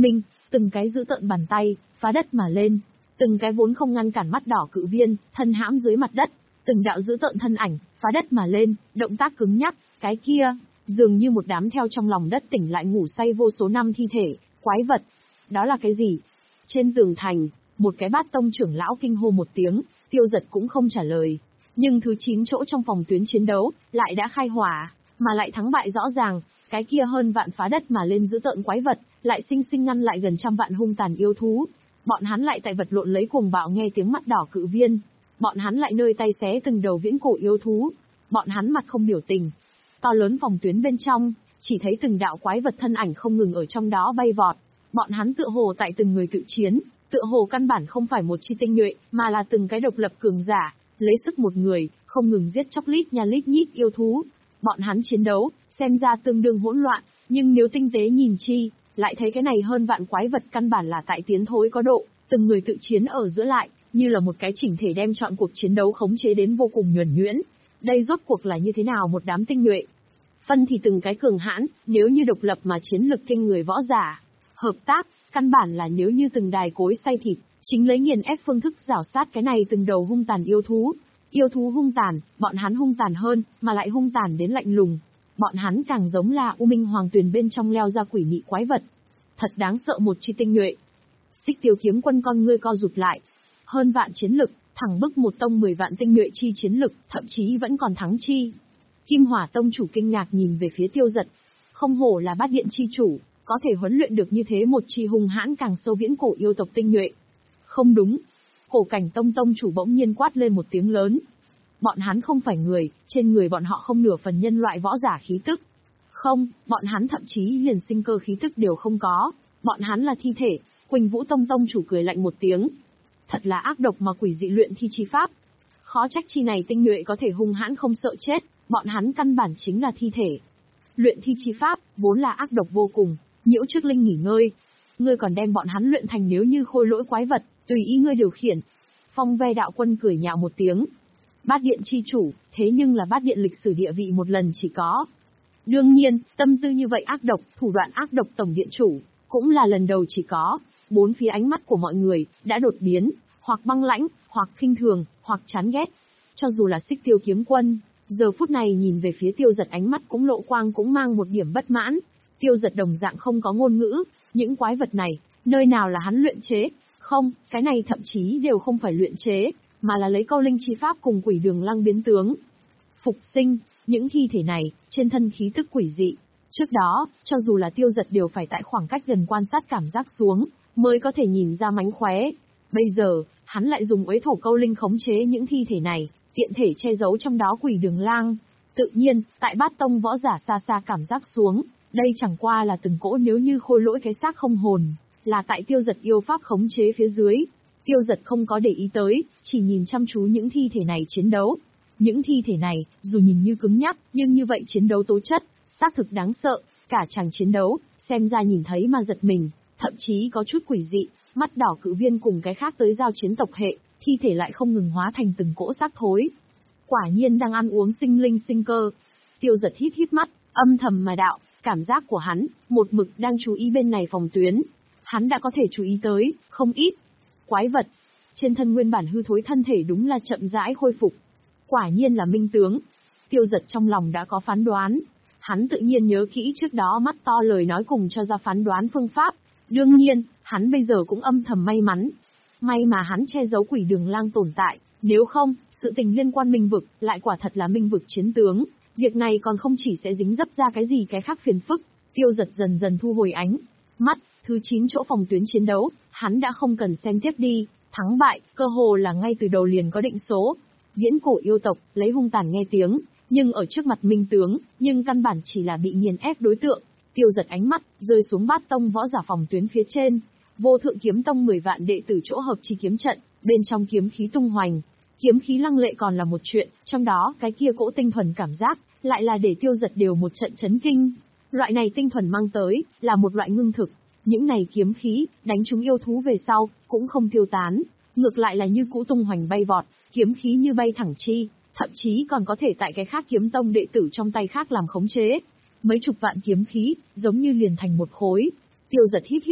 Speaker 1: từng cái giữ tợn bàn tay, phá đất mà lên, từng cái vốn không ngăn cản mắt đỏ cự viên, thân hãm dưới mặt đất, từng đạo giữ tợn thân ảnh, phá đất mà lên, động tác cứng nhắc, cái kia, dường như một đám theo trong lòng đất tỉnh lại ngủ say vô số năm thi thể, quái vật. Đó là cái gì? Trên tường thành, một cái bát tông trưởng lão kinh hô một tiếng, Tiêu Giật cũng không trả lời. Nhưng thứ chín chỗ trong phòng tuyến chiến đấu, lại đã khai hỏa, mà lại thắng bại rõ ràng, cái kia hơn vạn phá đất mà lên giữ tợn quái vật, lại sinh sinh ngăn lại gần trăm vạn hung tàn yêu thú. Bọn hắn lại tại vật lộn lấy cuồng bạo nghe tiếng mắt đỏ cự viên. Bọn hắn lại nơi tay xé từng đầu viễn cổ yêu thú. Bọn hắn mặt không biểu tình. To lớn phòng tuyến bên trong, chỉ thấy từng đạo quái vật thân ảnh không ngừng ở trong đó bay vọt. Bọn hắn tựa hồ tại từng người tự chiến, tựa hồ căn bản không phải một chi tinh nhuệ, mà là từng cái độc lập cường giả, lấy sức một người, không ngừng giết chóc lít nha lít nhít yêu thú. Bọn hắn chiến đấu, xem ra tương đương hỗn loạn, nhưng nếu tinh tế nhìn chi, lại thấy cái này hơn vạn quái vật căn bản là tại tiến thối có độ, từng người tự chiến ở giữa lại, như là một cái chỉnh thể đem chọn cuộc chiến đấu khống chế đến vô cùng nhuần nhuyễn. Đây rốt cuộc là như thế nào một đám tinh nhuệ? Phân thì từng cái cường hãn, nếu như độc lập mà chiến lực kinh người võ giả. Hợp tác, căn bản là nếu như từng đài cối xay thịt, chính lấy nghiền ép phương thức rảo sát cái này từng đầu hung tàn yêu thú. Yêu thú hung tàn, bọn hắn hung tàn hơn, mà lại hung tàn đến lạnh lùng. Bọn hắn càng giống là U Minh Hoàng Tuyền bên trong leo ra quỷ mị quái vật. Thật đáng sợ một chi tinh nhuệ. Xích Tiêu Kiếm Quân con ngươi co rụt lại. Hơn vạn chiến lực, thẳng bức một tông mười vạn tinh nhuệ chi chiến lực, thậm chí vẫn còn thắng chi. Kim Hỏa Tông chủ kinh ngạc nhìn về phía Tiêu Giật. Không hổ là Bát Điện chi chủ, có thể huấn luyện được như thế một chi hung hãn càng sâu viễn cổ yêu tộc tinh nhuệ. Không đúng. Cổ Cảnh Tông tông chủ bỗng nhiên quát lên một tiếng lớn. Bọn hắn không phải người, trên người bọn họ không nửa phần nhân loại võ giả khí tức. Không, bọn hắn thậm chí liền sinh cơ khí tức đều không có. Bọn hắn là thi thể. Quỳnh Vũ Tông tông chủ cười lạnh một tiếng. Thật là ác độc mà quỷ dị luyện thi chi pháp. Khó trách chi này tinh nhuệ có thể hung hãn không sợ chết, bọn hắn căn bản chính là thi thể. Luyện thi chi pháp, vốn là ác độc vô cùng, nhiễu trước linh nghỉ ngơi. Ngươi còn đem bọn hắn luyện thành nếu như khôi lỗi quái vật, tùy ý ngươi điều khiển. Phong Ve đạo quân cười nhạo một tiếng. Bát Điện chi chủ, thế nhưng là Bát Điện lịch sử địa vị một lần chỉ có. Đương nhiên, tâm tư như vậy ác độc, thủ đoạn ác độc tổng điện chủ, cũng là lần đầu chỉ có. Bốn phía ánh mắt của mọi người, đã đột biến, hoặc băng lãnh, hoặc khinh thường, hoặc chán ghét. Cho dù là Xích Tiêu Kiếm Quân, giờ phút này nhìn về phía Tiêu Giật ánh mắt cũng lộ quang cũng mang một điểm bất mãn. Tiêu Giật đồng dạng không có ngôn ngữ, những quái vật này, nơi nào là hắn luyện chế? Không, cái này thậm chí đều không phải luyện chế, mà là lấy câu linh chi pháp cùng quỷ đường lăng biến tướng. Phục sinh, những thi thể này, trên thân khí tức quỷ dị. Trước đó, cho dù là Tiêu Giật đều phải tại khoảng cách gần quan sát cảm giác xuống, mới có thể nhìn ra mánh khóe. Bây giờ, hắn lại dùng uế thổ câu linh khống chế những thi thể này, tiện thể che giấu trong đó quỷ đường lang. Tự nhiên, tại Bát Tông võ giả xa xa cảm giác xuống, đây chẳng qua là từng cỗ nếu như khôi lỗi cái xác không hồn, là tại Tiêu Giật yêu pháp khống chế phía dưới. Tiêu Giật không có để ý tới, chỉ nhìn chăm chú những thi thể này chiến đấu. Những thi thể này, dù nhìn như cứng nhắc, nhưng như vậy chiến đấu tố chất, xác thực đáng sợ, cả chàng chiến đấu, xem ra nhìn thấy mà giật mình, thậm chí có chút quỷ dị, mắt đỏ cự viên cùng cái khác tới giao chiến tộc hệ, thi thể lại không ngừng hóa thành từng cỗ xác thối. Quả nhiên đang ăn uống sinh linh sinh cơ. Tiêu Giật híp híp mắt, âm thầm mà đạo, cảm giác của hắn, một mực đang chú ý bên này phòng tuyến. Hắn đã có thể chú ý tới, không ít. Quái vật, trên thân nguyên bản hư thối thân thể đúng là chậm rãi khôi phục. Quả nhiên là minh tướng. Tiêu Giật trong lòng đã có phán đoán. Hắn tự nhiên nhớ kỹ trước đó mắt to lời nói cùng cho ra phán đoán phương pháp. Đương nhiên, hắn bây giờ cũng âm thầm may mắn. May mà hắn che giấu quỷ đường lang tồn tại, nếu không, sự tình liên quan minh vực, lại quả thật là minh vực chiến tướng. Việc này còn không chỉ sẽ dính dấp ra cái gì cái khác phiền phức. Tiêu Giật dần dần thu hồi ánh mắt, thứ chín chỗ phòng tuyến chiến đấu, hắn đã không cần xem tiếp đi, thắng bại, cơ hồ là ngay từ đầu liền có định số. Viễn cổ yêu tộc, lấy hung tàn nghe tiếng, nhưng ở trước mặt minh tướng, nhưng căn bản chỉ là bị nghiền ép đối tượng. Tiêu Giật ánh mắt, rơi xuống Bát Tông võ giả phòng tuyến phía trên. Vô Thượng Kiếm Tông mười vạn đệ tử chỗ hợp chi kiếm trận, bên trong kiếm khí tung hoành. Kiếm khí lăng lệ còn là một chuyện, trong đó cái kia cỗ tinh thuần cảm giác, lại là để Tiêu Giật đều một trận chấn kinh. Loại này tinh thuần mang tới, là một loại ngưng thực. Những này kiếm khí, đánh trúng yêu thú về sau, cũng không tiêu tán. Ngược lại là như cũ tung hoành bay vọt, kiếm khí như bay thẳng chi, thậm chí còn có thể tại cái khác kiếm tông đệ tử trong tay khác làm khống chế. Mấy chục vạn kiếm khí, giống như liền thành một khối. Tiêu Giật híp híp mắt,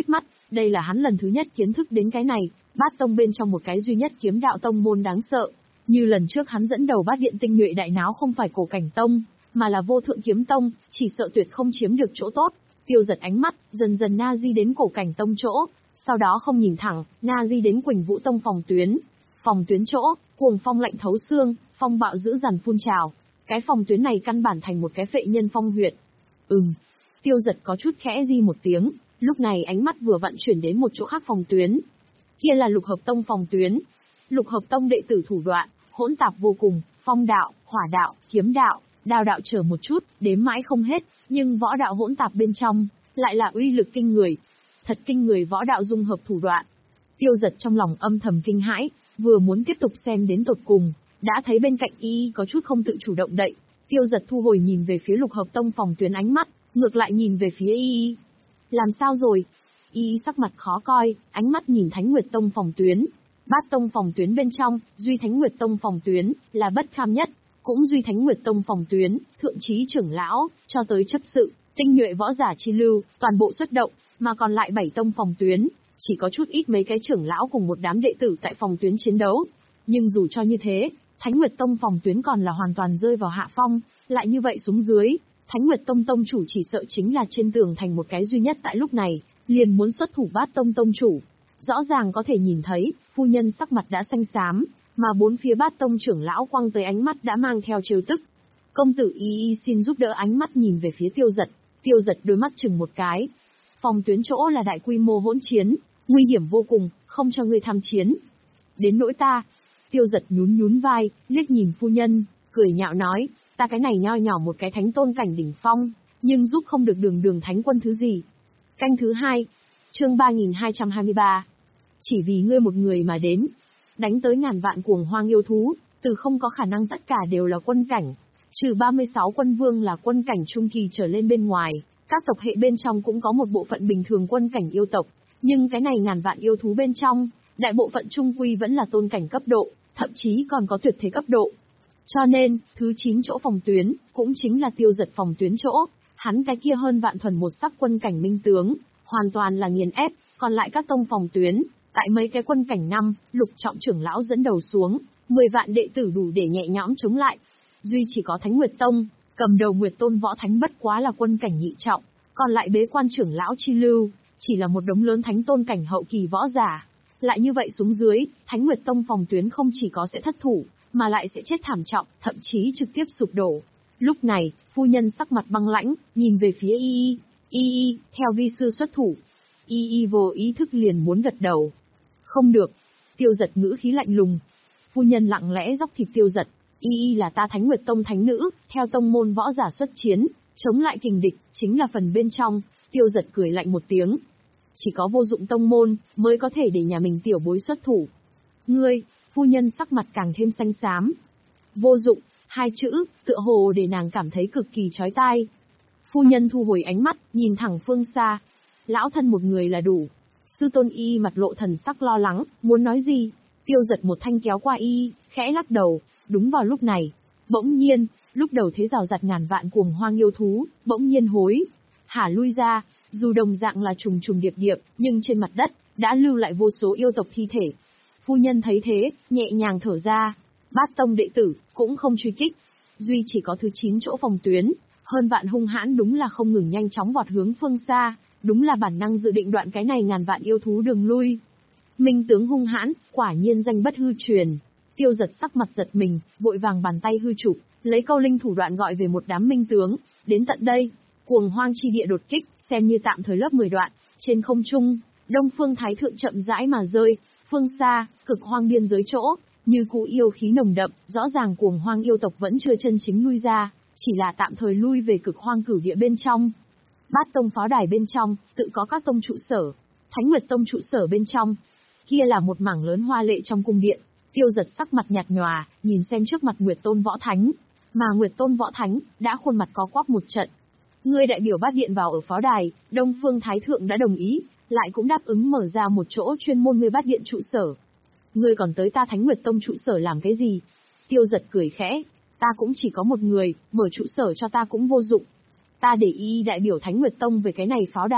Speaker 1: Đây là hắn lần thứ nhất kiến thức đến cái này, bát tông bên trong một cái duy nhất kiếm đạo tông môn đáng sợ. Như lần trước hắn dẫn đầu bát điện tinh nhuệ đại náo không phải cổ cảnh tông, mà là vô thượng kiếm tông, chỉ sợ tuyệt không chiếm được chỗ tốt. Tiêu Giật ánh mắt, dần dần na di đến cổ cảnh tông chỗ, sau đó không nhìn thẳng, na di đến Quỳnh Vũ tông phòng tuyến. Phòng tuyến chỗ, cuồng phong lạnh thấu xương, phong bạo dữ dằn phun trào. Cái phòng tuyến này căn bản thành một cái phệ nhân phong huyệt. Ừm. Tiêu Giật có chút khẽ di một tiếng, lúc này ánh mắt vừa vặn chuyển đến một chỗ khác phòng tuyến. Kia là Lục Hợp tông phòng tuyến. Lục Hợp tông đệ tử thủ đoạn, hỗn tạp vô cùng, phong đạo, hỏa đạo, kiếm đạo, đao đạo chờ một chút, đếm mãi không hết, nhưng võ đạo hỗn tạp bên trong, lại là uy lực kinh người. Thật kinh người võ đạo dung hợp thủ đoạn. Tiêu Giật trong lòng âm thầm kinh hãi, vừa muốn tiếp tục xem đến tột cùng, đã thấy bên cạnh y có chút không tự chủ động đậy. Tiêu Giật thu hồi nhìn về phía Lục Hợp tông phòng tuyến ánh mắt, ngược lại nhìn về phía y. Làm sao rồi? Y sắc mặt khó coi, ánh mắt nhìn Thánh Nguyệt tông phòng tuyến. Bát tông phòng tuyến bên trong, duy Thánh Nguyệt tông phòng tuyến là bất kham nhất, cũng duy Thánh Nguyệt tông phòng tuyến, thượng chí trưởng lão, cho tới chấp sự, tinh nhuệ võ giả chi lưu, toàn bộ xuất động, mà còn lại bảy tông phòng tuyến, chỉ có chút ít mấy cái trưởng lão cùng một đám đệ tử tại phòng tuyến chiến đấu. Nhưng dù cho như thế, Thánh Nguyệt tông phòng tuyến còn là hoàn toàn rơi vào hạ phong, lại như vậy xuống dưới, Thánh Nguyệt tông tông chủ chỉ sợ chính là trên tường thành một cái duy nhất tại lúc này, liền muốn xuất thủ Bát tông tông chủ. Rõ ràng có thể nhìn thấy, phu nhân sắc mặt đã xanh xám, mà bốn phía Bát tông trưởng lão quăng tới ánh mắt đã mang theo trêu tức. Công tử y y xin giúp đỡ, ánh mắt nhìn về phía Tiêu Giật, Tiêu Giật đôi mắt chừng một cái. Phòng tuyến chỗ là đại quy mô hỗn chiến, nguy hiểm vô cùng, không cho ngươi tham chiến. Đến nỗi ta, Tiêu Giật nhún nhún vai, liếc nhìn phu nhân, cười nhạo nói, ta cái này nho nhỏ một cái thánh tôn cảnh đỉnh phong, nhưng giúp không được đường đường thánh quân thứ gì. Canh thứ hai, chương ba nghìn hai trăm hai mươi ba. Chỉ vì ngươi một người mà đến, đánh tới ngàn vạn cuồng hoang yêu thú, từ không có khả năng tất cả đều là quân cảnh, trừ ba mươi sáu quân vương là quân cảnh trung kỳ trở lên bên ngoài, các tộc hệ bên trong cũng có một bộ phận bình thường quân cảnh yêu tộc, nhưng cái này ngàn vạn yêu thú bên trong, đại bộ phận trung quy vẫn là tôn cảnh cấp độ, thậm chí còn có tuyệt thế cấp độ. Cho nên, thứ chín chỗ phòng tuyến, cũng chính là Tiêu Giật phòng tuyến chỗ, hắn cái kia hơn vạn thuần một sắc quân cảnh minh tướng, hoàn toàn là nghiền ép, còn lại các tông phòng tuyến, tại mấy cái quân cảnh năm, Lục trọng trưởng lão dẫn đầu xuống, mười vạn đệ tử đủ để nhẹ nhõm chống lại. Duy chỉ có Thánh Nguyệt tông, cầm đầu Nguyệt tôn võ thánh bất quá là quân cảnh nhị trọng, còn lại bế quan trưởng lão chi lưu, chỉ là một đống lớn thánh tôn cảnh hậu kỳ võ giả. Lại như vậy xuống dưới, Thánh Nguyệt tông phòng tuyến không chỉ có sẽ thất thủ, mà lại sẽ chết thảm trọng, thậm chí trực tiếp sụp đổ. Lúc này, phu nhân sắc mặt băng lãnh, nhìn về phía y y, y y, theo vi sư xuất thủ. Y y vô ý thức liền muốn gật đầu. Không được. Tiêu Giật ngữ khí lạnh lùng. Phu nhân lặng lẽ dóc thịt Tiêu Giật. Y y là ta Thánh Nguyệt tông thánh nữ, theo tông môn võ giả xuất chiến, chống lại kình địch, chính là phần bên trong. Tiêu Giật cười lạnh một tiếng. Chỉ có vô dụng tông môn, mới có thể để nhà mình tiểu bối xuất thủ. Ngươi, phu nhân sắc mặt càng thêm xanh xám. Vô dụng, hai chữ, tựa hồ để nàng cảm thấy cực kỳ chói tai. Phu nhân thu hồi ánh mắt, nhìn thẳng phương xa. Lão thân một người là đủ. Sư tôn y mặt lộ thần sắc lo lắng, muốn nói gì? Tiêu Giật một thanh kéo qua y, khẽ lắc đầu. Đúng vào lúc này, bỗng nhiên, lúc đầu thế rào rạt ngàn vạn cuồng hoang yêu thú, bỗng nhiên hối hả lui ra, dù đồng dạng là trùng trùng điệp điệp, nhưng trên mặt đất đã lưu lại vô số yêu tộc thi thể. Phu nhân thấy thế, nhẹ nhàng thở ra. Bát tông đệ tử cũng không truy kích, duy chỉ có thứ chín chỗ phòng tuyến, hơn vạn hung hãn đúng là không ngừng nhanh chóng vọt hướng phương xa, đúng là bản năng dự định đoạn cái này ngàn vạn yêu thú đường lui. Minh tướng hung hãn, quả nhiên danh bất hư truyền. Tiêu Giật sắc mặt giật mình, vội vàng bàn tay hư chụp, lấy câu linh thủ đoạn gọi về một đám minh tướng, đến tận đây, cuồng hoang chi địa đột kích, xem như tạm thời lớp mười đoạn, trên không trung, Đông Phương Thái thượng chậm rãi mà rơi, phương xa, cực hoang biên giới chỗ, như cũ yêu khí nồng đậm, rõ ràng cuồng hoang yêu tộc vẫn chưa chân chính lui ra, chỉ là tạm thời lui về cực hoang cửu địa bên trong. Bát tông pháo đài bên trong, tự có các tông trụ sở, Thánh Nguyệt tông trụ sở bên trong, kia là một mảng lớn hoa lệ trong cung điện. Tiêu Giật sắc mặt nhạt nhòa, nhìn xem trước mặt Nguyệt tôn võ thánh, mà Nguyệt tôn võ thánh đã khuôn mặt có quắp một trận. Ngươi đại biểu Bát điện vào ở pháo đài, Đông Phương Thái thượng đã đồng ý, lại cũng đáp ứng mở ra một chỗ chuyên môn ngươi Bát điện trụ sở. Ngươi còn tới ta Thánh Nguyệt tông trụ sở làm cái gì? Tiêu Giật cười khẽ, ta cũng chỉ có một người, mở trụ sở cho ta cũng vô dụng. Ta để y đại biểu Thánh Nguyệt tông về cái này pháo đài,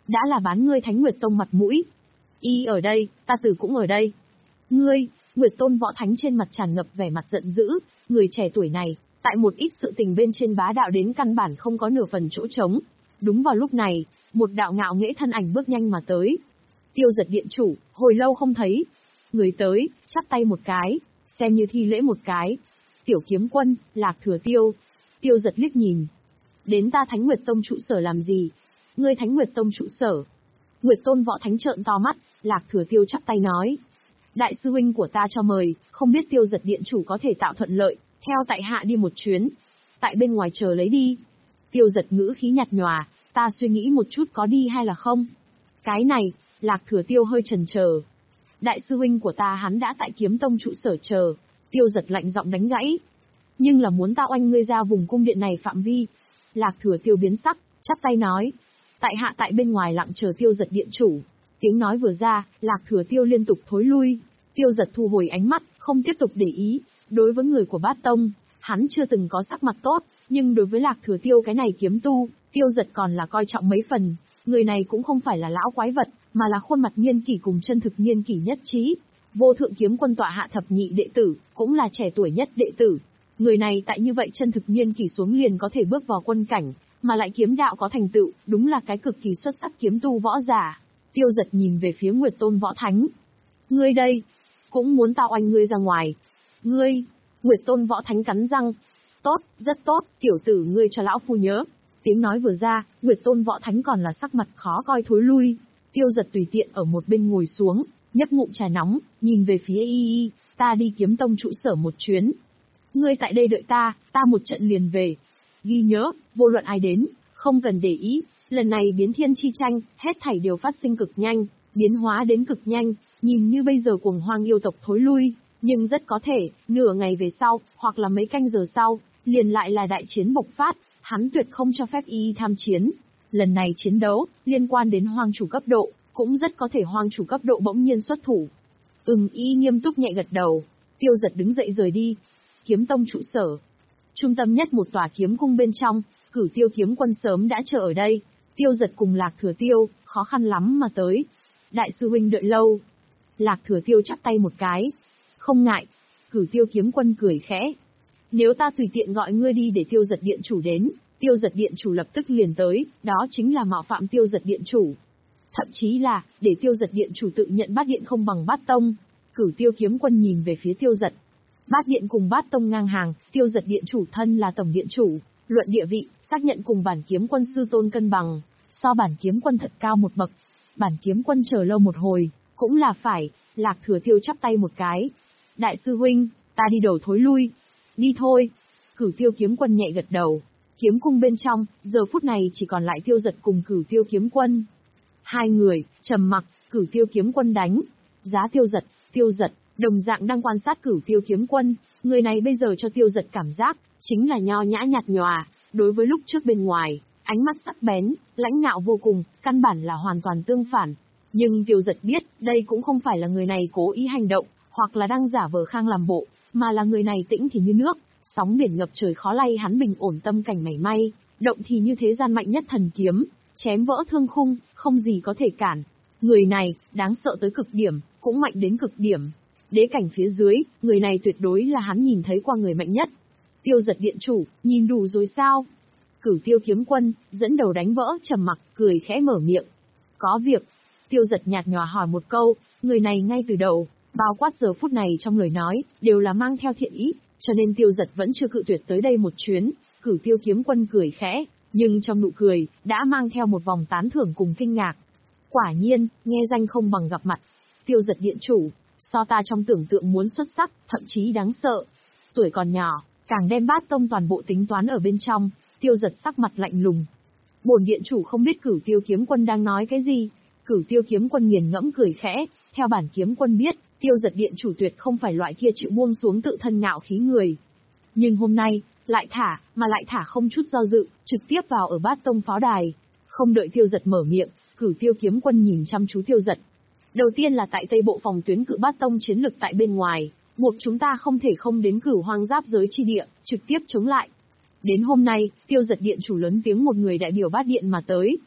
Speaker 1: đã là bán ngươi Thánh Nguyệt Tông mặt mũi. Y ở đây, ta tử cũng ở đây. Ngươi, Nguyệt Tôn Võ Thánh trên mặt tràn ngập vẻ mặt giận dữ, người trẻ tuổi này, tại một ít sự tình bên trên bá đạo đến căn bản không có nửa phần chỗ trống. Đúng vào lúc này, một đạo ngạo nghễ thân ảnh bước nhanh mà tới. Tiêu Giật điện chủ, hồi lâu không thấy. Người tới, chắp tay một cái, xem như thi lễ một cái. Tiểu kiếm quân, Lạc Thừa Tiêu. Tiêu Giật liếc nhìn. Đến ta Thánh Nguyệt Tông trụ sở làm gì? Ngươi Thánh Nguyệt Tông trụ sở. Nguyệt Tôn Võ Thánh trợn to mắt, Lạc Thừa Tiêu chắp tay nói. Đại sư huynh của ta cho mời, không biết Tiêu Giật điện chủ có thể tạo thuận lợi, theo tại hạ đi một chuyến. Tại bên ngoài chờ lấy đi. Tiêu Giật ngữ khí nhạt nhòa, ta suy nghĩ một chút có đi hay là không. Cái này, Lạc Thừa Tiêu hơi chần chờ. Đại sư huynh của ta hắn đã tại Kiếm Tông trụ sở chờ. Tiêu Giật lạnh giọng đánh gãy. Nhưng là muốn ta oanh ngươi ra vùng cung điện này phạm vi. Lạc Thừa Tiêu biến sắc, chắp tay nói. Tại hạ tại bên ngoài lặng chờ Tiêu Giật điện chủ. Tiếng nói vừa ra, Lạc Thừa Tiêu liên tục thối lui. Tiêu Giật thu hồi ánh mắt, không tiếp tục để ý. Đối với người của Bát Tông, hắn chưa từng có sắc mặt tốt, nhưng đối với Lạc Thừa Tiêu cái này kiếm tu, Tiêu Giật còn là coi trọng mấy phần. Người này cũng không phải là lão quái vật, mà là khuôn mặt niên kỷ cùng chân thực niên kỷ nhất trí. Vô Thượng Kiếm Quân tọa hạ thập nhị đệ tử, cũng là trẻ tuổi nhất đệ tử. Người này tại như vậy chân thực niên kỷ xuống liền có thể bước vào quân cảnh, mà lại kiếm đạo có thành tựu, đúng là cái cực kỳ xuất sắc kiếm tu võ giả. Tiêu Giật nhìn về phía Nguyệt Tôn Võ Thánh. Ngươi đây, cũng muốn tao oanh ngươi ra ngoài. Ngươi, Nguyệt Tôn Võ Thánh cắn răng. Tốt, rất tốt, tiểu tử ngươi cho lão phu nhớ. Tiếng nói vừa ra, Nguyệt Tôn Võ Thánh còn là sắc mặt khó coi thối lui. Tiêu Giật tùy tiện ở một bên ngồi xuống, nhấp ngụm trà nóng, nhìn về phía y y, ta đi Kiếm Tông trụ sở một chuyến. Ngươi tại đây đợi ta, ta một trận liền về. Ghi nhớ, vô luận ai đến, không cần để ý, lần này biến thiên chi tranh, hết thảy đều phát sinh cực nhanh, biến hóa đến cực nhanh, nhìn như bây giờ cuồng hoang yêu tộc thối lui, nhưng rất có thể, nửa ngày về sau, hoặc là mấy canh giờ sau, liền lại là đại chiến bộc phát, hắn tuyệt không cho phép y tham chiến. Lần này chiến đấu, liên quan đến hoang chủ cấp độ, cũng rất có thể hoang chủ cấp độ bỗng nhiên xuất thủ. Ừm, y nghiêm túc nhẹ gật đầu, Tiêu Giật đứng dậy rời đi. Kiếm Tông trụ sở. Trung tâm nhất một tòa kiếm cung bên trong, Cửu Tiêu kiếm quân sớm đã chờ ở đây. Tiêu Giật cùng Lạc Thừa Tiêu, khó khăn lắm mà tới. Đại sư huynh đợi lâu. Lạc Thừa Tiêu chắp tay một cái. Không ngại. Cửu Tiêu kiếm quân cười khẽ. Nếu ta tùy tiện gọi ngươi đi để Tiêu Giật điện chủ đến, Tiêu Giật điện chủ lập tức liền tới, đó chính là mạo phạm Tiêu Giật điện chủ. Thậm chí là, để Tiêu Giật điện chủ tự nhận Bát Điện không bằng Bát Tông. Cửu Tiêu kiếm quân nhìn về phía Tiêu Giật. Bát Điện cùng Bát Tông ngang hàng, Tiêu Giật điện chủ thân là tổng điện chủ, luận địa vị, xác nhận cùng bản kiếm quân sư tôn cân bằng, so bản kiếm quân thật cao một bậc. Bản kiếm quân chờ lâu một hồi, cũng là phải. Lạc Thừa Tiêu chắp tay một cái. Đại sư huynh, ta đi đầu thối lui. Đi thôi. Cửu Tiêu kiếm quân nhẹ gật đầu. Kiếm cung bên trong, giờ phút này chỉ còn lại Tiêu Giật cùng Cửu Tiêu kiếm quân. Hai người, trầm mặc, Cửu Tiêu kiếm quân đánh. Giá Tiêu Giật, Tiêu Giật, đồng dạng đang quan sát Cửu Tiêu kiếm quân. Người này bây giờ cho Tiêu Giật cảm giác, chính là nho nhã nhạt nhòa. Đối với lúc trước bên ngoài, ánh mắt sắc bén, lãnh ngạo vô cùng, căn bản là hoàn toàn tương phản. Nhưng Tiêu Giật biết, đây cũng không phải là người này cố ý hành động, hoặc là đang giả vờ khang làm bộ, mà là người này tĩnh thì như nước, sóng biển ngập trời khó lay hắn bình ổn tâm cảnh mảy may, động thì như thế gian mạnh nhất thần kiếm, chém vỡ thương khung, không gì có thể cản. Người này, đáng sợ tới cực điểm, cũng mạnh đến cực điểm. Đế cảnh phía dưới, người này tuyệt đối là hắn nhìn thấy qua người mạnh nhất. Tiêu Giật điện chủ, nhìn đủ rồi sao? Cửu Tiêu kiếm quân, dẫn đầu đánh vỡ trầm mặc, cười khẽ mở miệng. Có việc. Tiêu Giật nhạt nhòa hỏi một câu, người này ngay từ đầu, bao quát giờ phút này trong lời nói, đều là mang theo thiện ý, cho nên Tiêu Giật vẫn chưa cự tuyệt tới đây một chuyến. Cửu Tiêu kiếm quân cười khẽ, nhưng trong nụ cười, đã mang theo một vòng tán thưởng cùng kinh ngạc. Quả nhiên, nghe danh không bằng gặp mặt. Tiêu Giật điện chủ, so ta trong tưởng tượng muốn xuất sắc, thậm chí đáng sợ. Tuổi còn nhỏ, càng đem Bát Tông toàn bộ tính toán ở bên trong, Tiêu Giật sắc mặt lạnh lùng. Bổn điện chủ không biết Cửu Tiêu kiếm quân đang nói cái gì. Cửu Tiêu kiếm quân nghiền ngẫm cười khẽ, theo bản kiếm quân biết, Tiêu Giật điện chủ tuyệt không phải loại kia chịu buông xuống tự thân ngạo khí người. Nhưng hôm nay, lại thả, mà lại thả không chút do dự, trực tiếp vào ở Bát Tông pháo đài. Không đợi Tiêu Giật mở miệng, Cửu Tiêu kiếm quân nhìn chăm chú Tiêu Giật. Đầu tiên là tại Tây Bộ phòng tuyến cự Bát Tông chiến lực tại bên ngoài, buộc chúng ta không thể không đến Cửu Hoang giáp giới chi địa, trực tiếp chống lại. Đến hôm nay, Tiêu Giật điện chủ lớn tiếng một người đại biểu Bát Điện mà tới.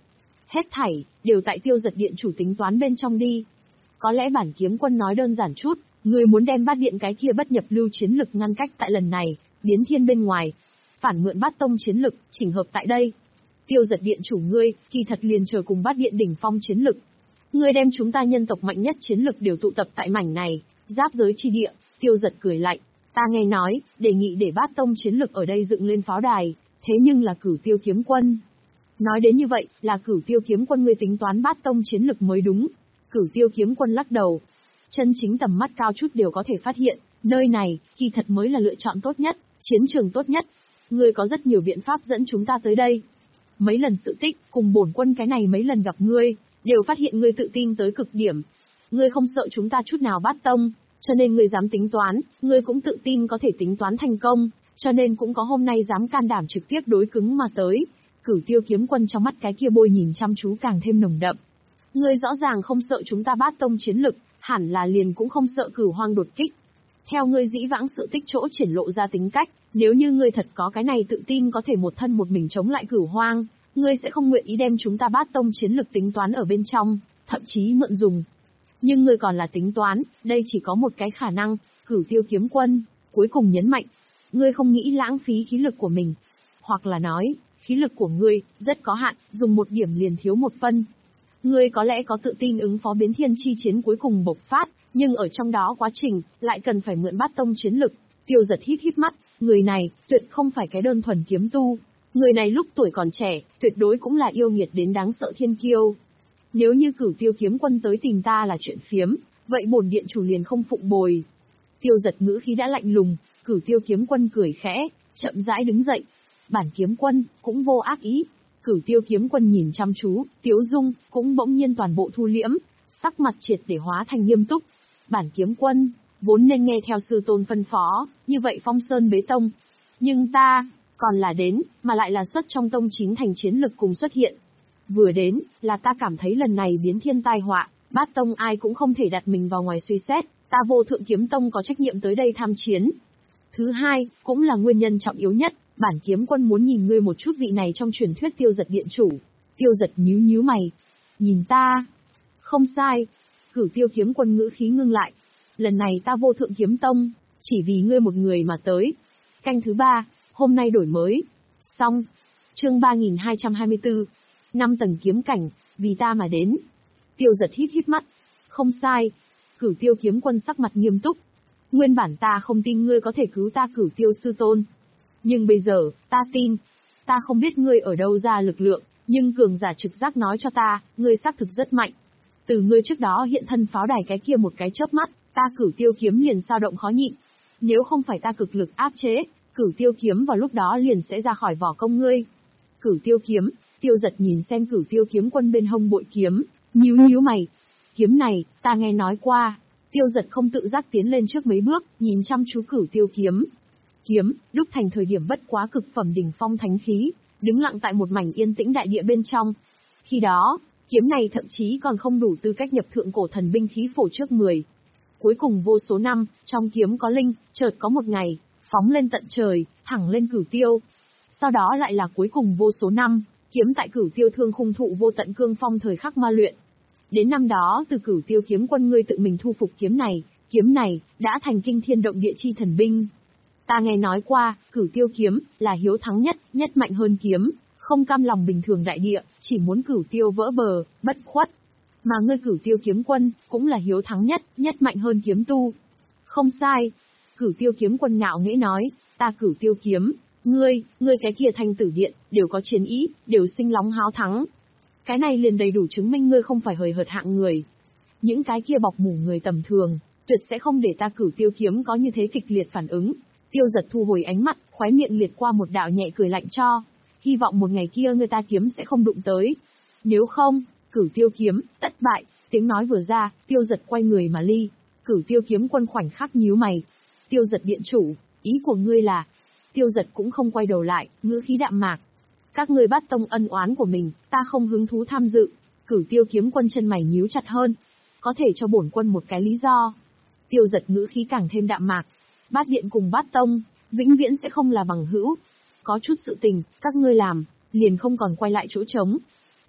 Speaker 1: Hết thảy, đều tại Tiêu Giật Điện chủ tính toán bên trong đi. Có lẽ bản kiếm quân nói đơn giản chút, ngươi muốn đem bát điện cái kia bất nhập lưu chiến lực ngăn cách tại lần này, biến thiên bên ngoài. Phản mượn bát tông chiến lực, chỉnh hợp tại đây. Tiêu Giật Điện chủ ngươi, kỳ thật liền chờ cùng bát điện đỉnh phong chiến lực. Ngươi đem chúng ta nhân tộc mạnh nhất chiến lực đều tụ tập tại mảnh này, giáp giới chi địa. Tiêu Giật cười lạnh, ta nghe nói, đề nghị để bát tông chiến lực ở đây dựng lên pháo đài, thế nhưng là Cửu Tiêu kiếm quân. Nói đến như vậy, là Cửu Tiêu kiếm quân ngươi tính toán bát tông chiến lực mới đúng. Cửu Tiêu kiếm quân lắc đầu. Chân chính tầm mắt cao chút đều có thể phát hiện, nơi này, kỳ thật mới là lựa chọn tốt nhất, chiến trường tốt nhất. Ngươi có rất nhiều biện pháp dẫn chúng ta tới đây. Mấy lần sự tích, cùng bổn quân cái này mấy lần gặp ngươi, đều phát hiện ngươi tự tin tới cực điểm. Ngươi không sợ chúng ta chút nào bát tông, cho nên ngươi dám tính toán, ngươi cũng tự tin có thể tính toán thành công, cho nên cũng có hôm nay dám can đảm trực tiếp đối cứng mà tới. Cửu Tiêu kiếm quân trong mắt cái kia bôi nhìn chăm chú càng thêm nồng đậm. Ngươi rõ ràng không sợ chúng ta bát tông chiến lực, hẳn là liền cũng không sợ Cửu Hoang đột kích. Theo ngươi dĩ vãng sự tích chỗ triển lộ ra tính cách, nếu như ngươi thật có cái này tự tin có thể một thân một mình chống lại Cửu Hoang, ngươi sẽ không nguyện ý đem chúng ta bát tông chiến lực tính toán ở bên trong, thậm chí mượn dùng. Nhưng ngươi còn là tính toán, đây chỉ có một cái khả năng. Cửu Tiêu kiếm quân cuối cùng nhấn mạnh, ngươi không nghĩ lãng phí khí lực của mình, hoặc là nói, khí lực của ngươi rất có hạn, dùng một điểm liền thiếu một phân. Ngươi có lẽ có tự tin ứng phó biến thiên chi chiến cuối cùng bộc phát, nhưng ở trong đó quá trình, lại cần phải mượn bát tông chiến lực. Tiêu Giật híp híp mắt, người này, tuyệt không phải cái đơn thuần kiếm tu. Người này lúc tuổi còn trẻ, tuyệt đối cũng là yêu nghiệt đến đáng sợ thiên kiêu. Nếu như Cửu Tiêu kiếm quân tới tìm ta là chuyện phiếm, vậy bổn điện chủ liền không phụng bồi. Tiêu Giật ngữ khí đã lạnh lùng, Cửu Tiêu kiếm quân cười khẽ, chậm rãi đứng dậy. Bản kiếm quân, cũng vô ác ý. Cửu Tiêu kiếm quân nhìn chăm chú, Tiếu Dung, cũng bỗng nhiên toàn bộ thu liễm, sắc mặt triệt để hóa thành nghiêm túc. Bản kiếm quân, vốn nên nghe theo sư tôn phân phó, như vậy phong sơn bế tông. Nhưng ta, còn là đến, mà lại là xuất trong tông chín thành chiến lực cùng xuất hiện. Vừa đến, là ta cảm thấy lần này biến thiên tai họa, bát tông ai cũng không thể đặt mình vào ngoài suy xét, ta vô thượng kiếm tông có trách nhiệm tới đây tham chiến. Thứ hai, cũng là nguyên nhân trọng yếu nhất, bản kiếm quân muốn nhìn ngươi một chút vị này trong truyền thuyết Tiêu Giật điện chủ. Tiêu Giật nhíu nhíu mày. Nhìn ta. Không sai. Cửu Tiêu kiếm quân ngữ khí ngưng lại. Lần này ta vô thượng kiếm tông, chỉ vì ngươi một người mà tới. Canh thứ ba, hôm nay đổi mới. Xong. Chương ba nghìn hai trăm hai mươi tư. Năm tầng kiếm cảnh, vì ta mà đến. Tiêu Giật híp híp mắt. Không sai. Cửu Tiêu kiếm quân sắc mặt nghiêm túc. Nguyên bản ta không tin ngươi có thể cứu ta Cửu Tiêu sư tôn. Nhưng bây giờ, ta tin. Ta không biết ngươi ở đâu ra lực lượng, nhưng cường giả trực giác nói cho ta, ngươi xác thực rất mạnh. Từ ngươi trước đó hiện thân pháo đài cái kia một cái chớp mắt, ta Cửu Tiêu kiếm liền dao động khó nhịn. Nếu không phải ta cực lực áp chế, Cửu Tiêu kiếm vào lúc đó liền sẽ ra khỏi vỏ công ngươi. Cửu Tiêu kiếm, Tiêu Giật nhìn xem Cửu Tiêu kiếm quân bên hông bội kiếm, nhíu nhíu mày. Kiếm này, ta nghe nói qua. Tiêu Giật không tự giác tiến lên trước mấy bước, nhìn chăm chú Cửu Tiêu kiếm. Kiếm, đúc thành thời điểm bất quá cực phẩm đỉnh phong thánh khí, đứng lặng tại một mảnh yên tĩnh đại địa bên trong. Khi đó, kiếm này thậm chí còn không đủ tư cách nhập thượng cổ thần binh khí phổ trước mười. Cuối cùng vô số năm, trong kiếm có linh, chợt có một ngày, phóng lên tận trời, thẳng lên Cửu Tiêu. Sau đó lại là cuối cùng vô số năm, kiếm tại Cửu Tiêu thương khung thụ vô tận cương phong thời khắc ma luyện. Đến năm đó từ Cửu Tiêu kiếm quân ngươi tự mình thu phục kiếm này, kiếm này đã thành kinh thiên động địa chi thần binh. Ta nghe nói qua, Cửu Tiêu kiếm là hiếu thắng nhất, nhất mạnh hơn kiếm, không cam lòng bình thường đại địa, chỉ muốn Cửu Tiêu vỡ bờ, bất khuất. Mà ngươi Cửu Tiêu kiếm quân cũng là hiếu thắng nhất, nhất mạnh hơn kiếm tu. Không sai. Cửu Tiêu kiếm quân ngạo nghễ nói, ta Cửu Tiêu kiếm, ngươi, ngươi cái kia thanh tử điện, đều có chiến ý, đều sinh lóng háo thắng. Cái này liền đầy đủ chứng minh ngươi không phải hời hợt hạng người. Những cái kia bọc mủ người tầm thường, tuyệt sẽ không để ta Cửu Tiêu kiếm có như thế kịch liệt phản ứng. Tiêu Giật thu hồi ánh mắt, khóe miệng liệt qua một đạo nhẹ cười lạnh cho. Hy vọng một ngày kia người ta kiếm sẽ không đụng tới. Nếu không, Cửu Tiêu kiếm, tất bại. Tiếng nói vừa ra, Tiêu Giật quay người mà ly. Cửu Tiêu kiếm quân khoảnh khắc nhíu mày. Tiêu Giật điện chủ, ý của ngươi là... Tiêu Giật cũng không quay đầu lại, ngữ khí đạm mạc. Các ngươi bắt tông ân oán của mình, ta không hứng thú tham dự. Cửu Tiêu kiếm quân chân mày nhíu chặt hơn. Có thể cho bổn quân một cái lý do. Tiêu Giật ngữ khí càng thêm đạm mạc. Bát điện cùng bát tông, vĩnh viễn sẽ không là bằng hữu. Có chút sự tình, các ngươi làm, liền không còn quay lại chỗ trống.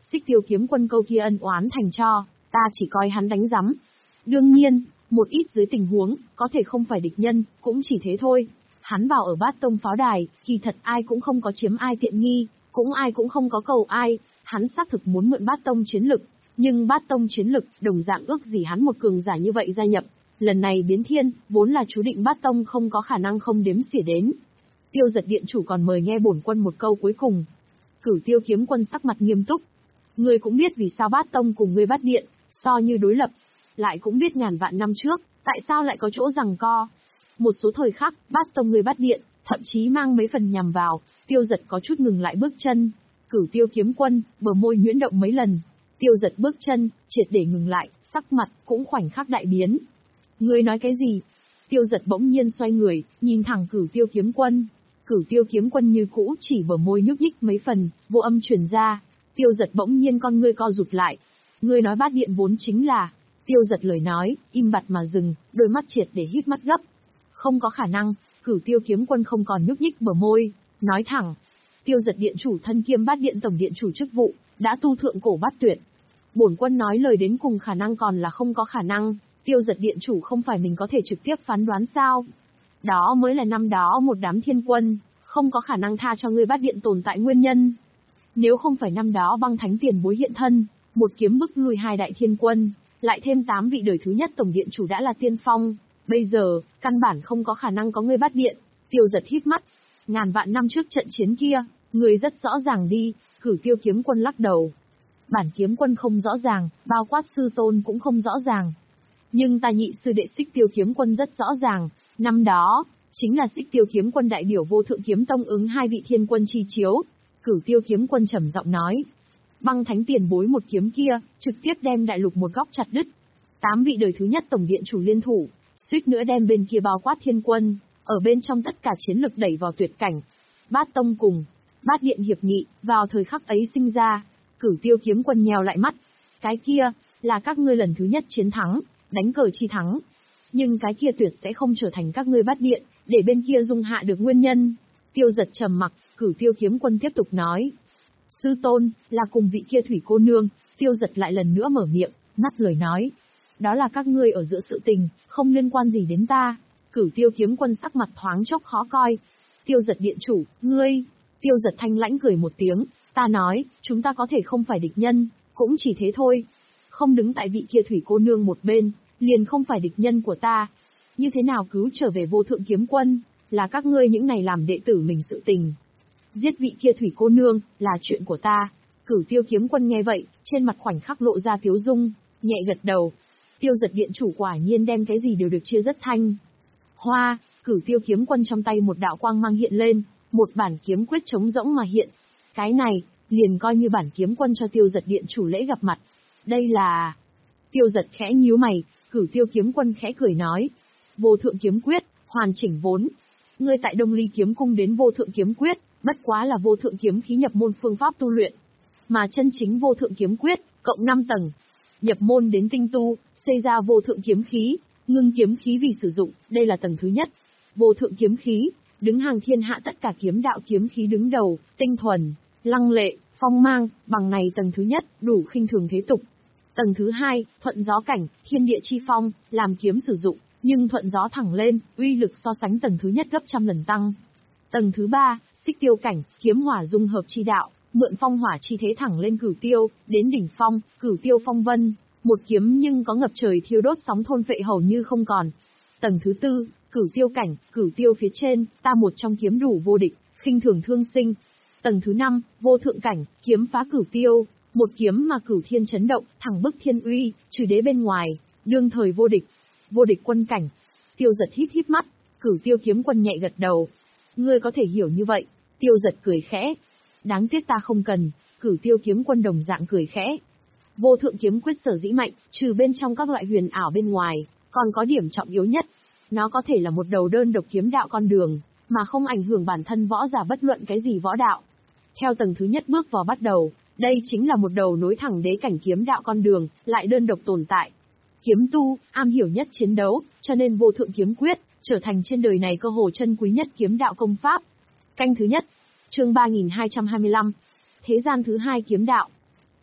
Speaker 1: Xích Tiêu kiếm quân câu kia ân oán thành cho, ta chỉ coi hắn đánh rắm. Đương nhiên, một ít dưới tình huống, có thể không phải địch nhân, cũng chỉ thế thôi. Hắn vào ở Bát Tông pháo đài, kỳ thật ai cũng không có chiếm ai tiện nghi, cũng ai cũng không có cầu ai, hắn xác thực muốn mượn Bát Tông chiến lực, nhưng Bát Tông chiến lực, đồng dạng ước gì hắn một cường giả như vậy gia nhập. Lần này biến thiên, vốn là chú định Bát Tông không có khả năng không đếm xỉa đến. Tiêu Giật điện chủ còn mời nghe bổn quân một câu cuối cùng. Cửu Tiêu kiếm quân sắc mặt nghiêm túc. Ngươi cũng biết vì sao Bát Tông cùng ngươi Bát Điện, so như đối lập. Lại cũng biết ngàn vạn năm trước, tại sao lại có chỗ giằng co. Một số thời khắc, Bát Tông ngươi Bát Điện, thậm chí mang mấy phần nhằm vào, Tiêu Giật có chút ngừng lại bước chân. Cửu Tiêu kiếm quân, bờ môi nhuyễn động mấy lần. Tiêu Giật bước chân, triệt để ngừng lại, sắc mặt cũng khoảnh khắc đại biến. Ngươi nói cái gì? Tiêu Giật bỗng nhiên xoay người, nhìn thẳng Cửu Tiêu kiếm quân. Cửu Tiêu kiếm quân như cũ chỉ bờ môi nhúc nhích mấy phần, vô âm truyền ra. Tiêu Giật bỗng nhiên con ngươi co rụt lại. Ngươi nói Bát Điện vốn chính là... Tiêu Giật lời nói, im bặt mà dừng, đôi mắt triệt để híp mắt gấp. Không có khả năng, Cửu Tiêu kiếm quân không còn nhúc nhích bờ môi, nói thẳng. Tiêu Giật điện chủ thân kiêm Bát Điện tổng điện chủ chức vụ, đã tu thượng cổ bát tuyệt. Bổn quân nói lời đến cùng khả năng còn là không có khả năng, Tiêu Giật điện chủ không phải mình có thể trực tiếp phán đoán sao? Đó mới là năm đó một đám thiên quân, không có khả năng tha cho ngươi Bát Điện tồn tại nguyên nhân. Nếu không phải năm đó băng thánh tiền bối hiện thân, một kiếm bức lui hai đại thiên quân, lại thêm tám vị đời thứ nhất tổng điện chủ đã là tiên phong, bây giờ, căn bản không có khả năng có ngươi Bát Điện. Tiêu Giật híp mắt. Ngàn vạn năm trước trận chiến kia, người rất rõ ràng đi, Cửu Tiêu kiếm quân lắc đầu. Bản kiếm quân không rõ ràng, bao quát sư tôn cũng không rõ ràng. Nhưng ta nhị sư đệ Xích Tiêu kiếm quân rất rõ ràng, năm đó, chính là Xích Tiêu kiếm quân đại biểu vô thượng kiếm tông ứng hai vị thiên quân chi chiếu. Cửu Tiêu kiếm quân trầm giọng nói. Băng thánh tiền bối một kiếm kia, trực tiếp đem đại lục một góc chặt đứt. Tám vị đời thứ nhất tổng điện chủ liên thủ, suýt nữa đem bên kia bao quát thiên quân, ở bên trong tất cả chiến lực đẩy vào tuyệt cảnh. Bát Tông cùng Bát Điện hiệp nghị, vào thời khắc ấy sinh ra. Cửu Tiêu kiếm quân nheo lại mắt. Cái kia, là các ngươi lần thứ nhất chiến thắng, đánh cờ chi thắng. Nhưng cái kia tuyệt sẽ không trở thành các ngươi Bát Điện, để bên kia dung hạ được nguyên nhân. Tiêu Giật trầm mặc, Cửu Tiêu kiếm quân tiếp tục nói. Sư tôn, là cùng vị kia thủy cô nương. Tiêu Giật lại lần nữa mở miệng, ngắt lời nói. Đó là các ngươi ở giữa sự tình, không liên quan gì đến ta. Cửu Tiêu kiếm quân sắc mặt thoáng chốc khó coi. Tiêu Giật điện chủ, ngươi. Tiêu Giật thanh lãnh cười một tiếng, ta nói, chúng ta có thể không phải địch nhân, cũng chỉ thế thôi. Không đứng tại vị kia thủy cô nương một bên, liền không phải địch nhân của ta. Như thế nào cứu trở về vô thượng kiếm quân, là các ngươi những này làm đệ tử mình sự tình. Giết vị kia thủy cô nương, là chuyện của ta. Cửu Tiêu kiếm quân nghe vậy, trên mặt khoảnh khắc lộ ra tiếu dung, nhẹ gật đầu. Tiêu Giật điện chủ quả nhiên đem cái gì đều được chia rất thanh. Hoa, Cửu Tiêu kiếm quân trong tay một đạo quang mang hiện lên, một bản kiếm quyết trống rỗng mà hiện. Cái này, liền coi như bản kiếm quân cho Tiêu Giật điện chủ lễ gặp mặt. Đây là... Tiêu Giật khẽ nhíu mày, Cửu Tiêu kiếm quân khẽ cười nói. Vô thượng kiếm quyết, hoàn chỉnh vốn. Ngươi tại Đông Ly kiếm cung đến vô thượng kiếm quyết, bất quá là vô thượng kiếm khí nhập môn phương pháp tu luyện. Mà chân chính vô thượng kiếm quyết, cộng năm tầng. Nhập môn đến tinh tu, xây ra vô thượng kiếm khí, ngưng kiếm khí vì sử dụng, đây là tầng thứ nhất. Vô thượng kiếm khí, đứng hàng thiên hạ tất cả kiếm đạo kiếm khí đứng đầu, tinh thuần, lăng lệ, phong mang, bằng này tầng thứ nhất, đủ khinh thường thế tục. Tầng thứ hai, thuận gió cảnh, thiên địa chi phong, làm kiếm sử dụng, nhưng thuận gió thẳng lên, uy lực so sánh tầng thứ nhất gấp trăm lần tăng. Tầng thứ ba, xích tiêu cảnh, kiếm hỏa dung hợp chi đạo, mượn phong hỏa chi thế thẳng lên cửu tiêu, đến đỉnh phong, cửu tiêu phong vân, một kiếm nhưng có ngập trời thiêu đốt sóng thôn phệ hầu như không còn. Tầng thứ tư, cửu tiêu cảnh, cửu tiêu phía trên, ta một trong kiếm đủ vô địch, khinh thường thương sinh. Tầng thứ năm, vô thượng cảnh, kiếm phá cửu tiêu, một kiếm mà cửu thiên chấn động, thẳng bức thiên uy, trừ đế bên ngoài, đương thời vô địch. Vô địch quân cảnh. Tiêu Giật híp híp mắt, Cửu Tiêu kiếm quân nhẹ gật đầu. Ngươi có thể hiểu như vậy. Tiêu Giật cười khẽ. Đáng tiếc ta không cần. Cửu Tiêu kiếm quân đồng dạng cười khẽ. Vô thượng kiếm quyết sở dĩ mạnh, trừ bên trong các loại huyền ảo bên ngoài, còn có điểm trọng yếu nhất. Nó có thể là một đầu đơn độc kiếm đạo con đường, mà không ảnh hưởng bản thân võ giả bất luận cái gì võ đạo. Theo tầng thứ nhất bước vào bắt đầu, đây chính là một đầu nối thẳng đế cảnh kiếm đạo con đường, lại đơn độc tồn tại. Kiếm tu, am hiểu nhất chiến đấu, cho nên vô thượng kiếm quyết, trở thành trên đời này cơ hồ chân quý nhất kiếm đạo công pháp. Canh thứ nhất, chương ba nghìn hai trăm hai mươi lăm, thế gian thứ hai kiếm đạo.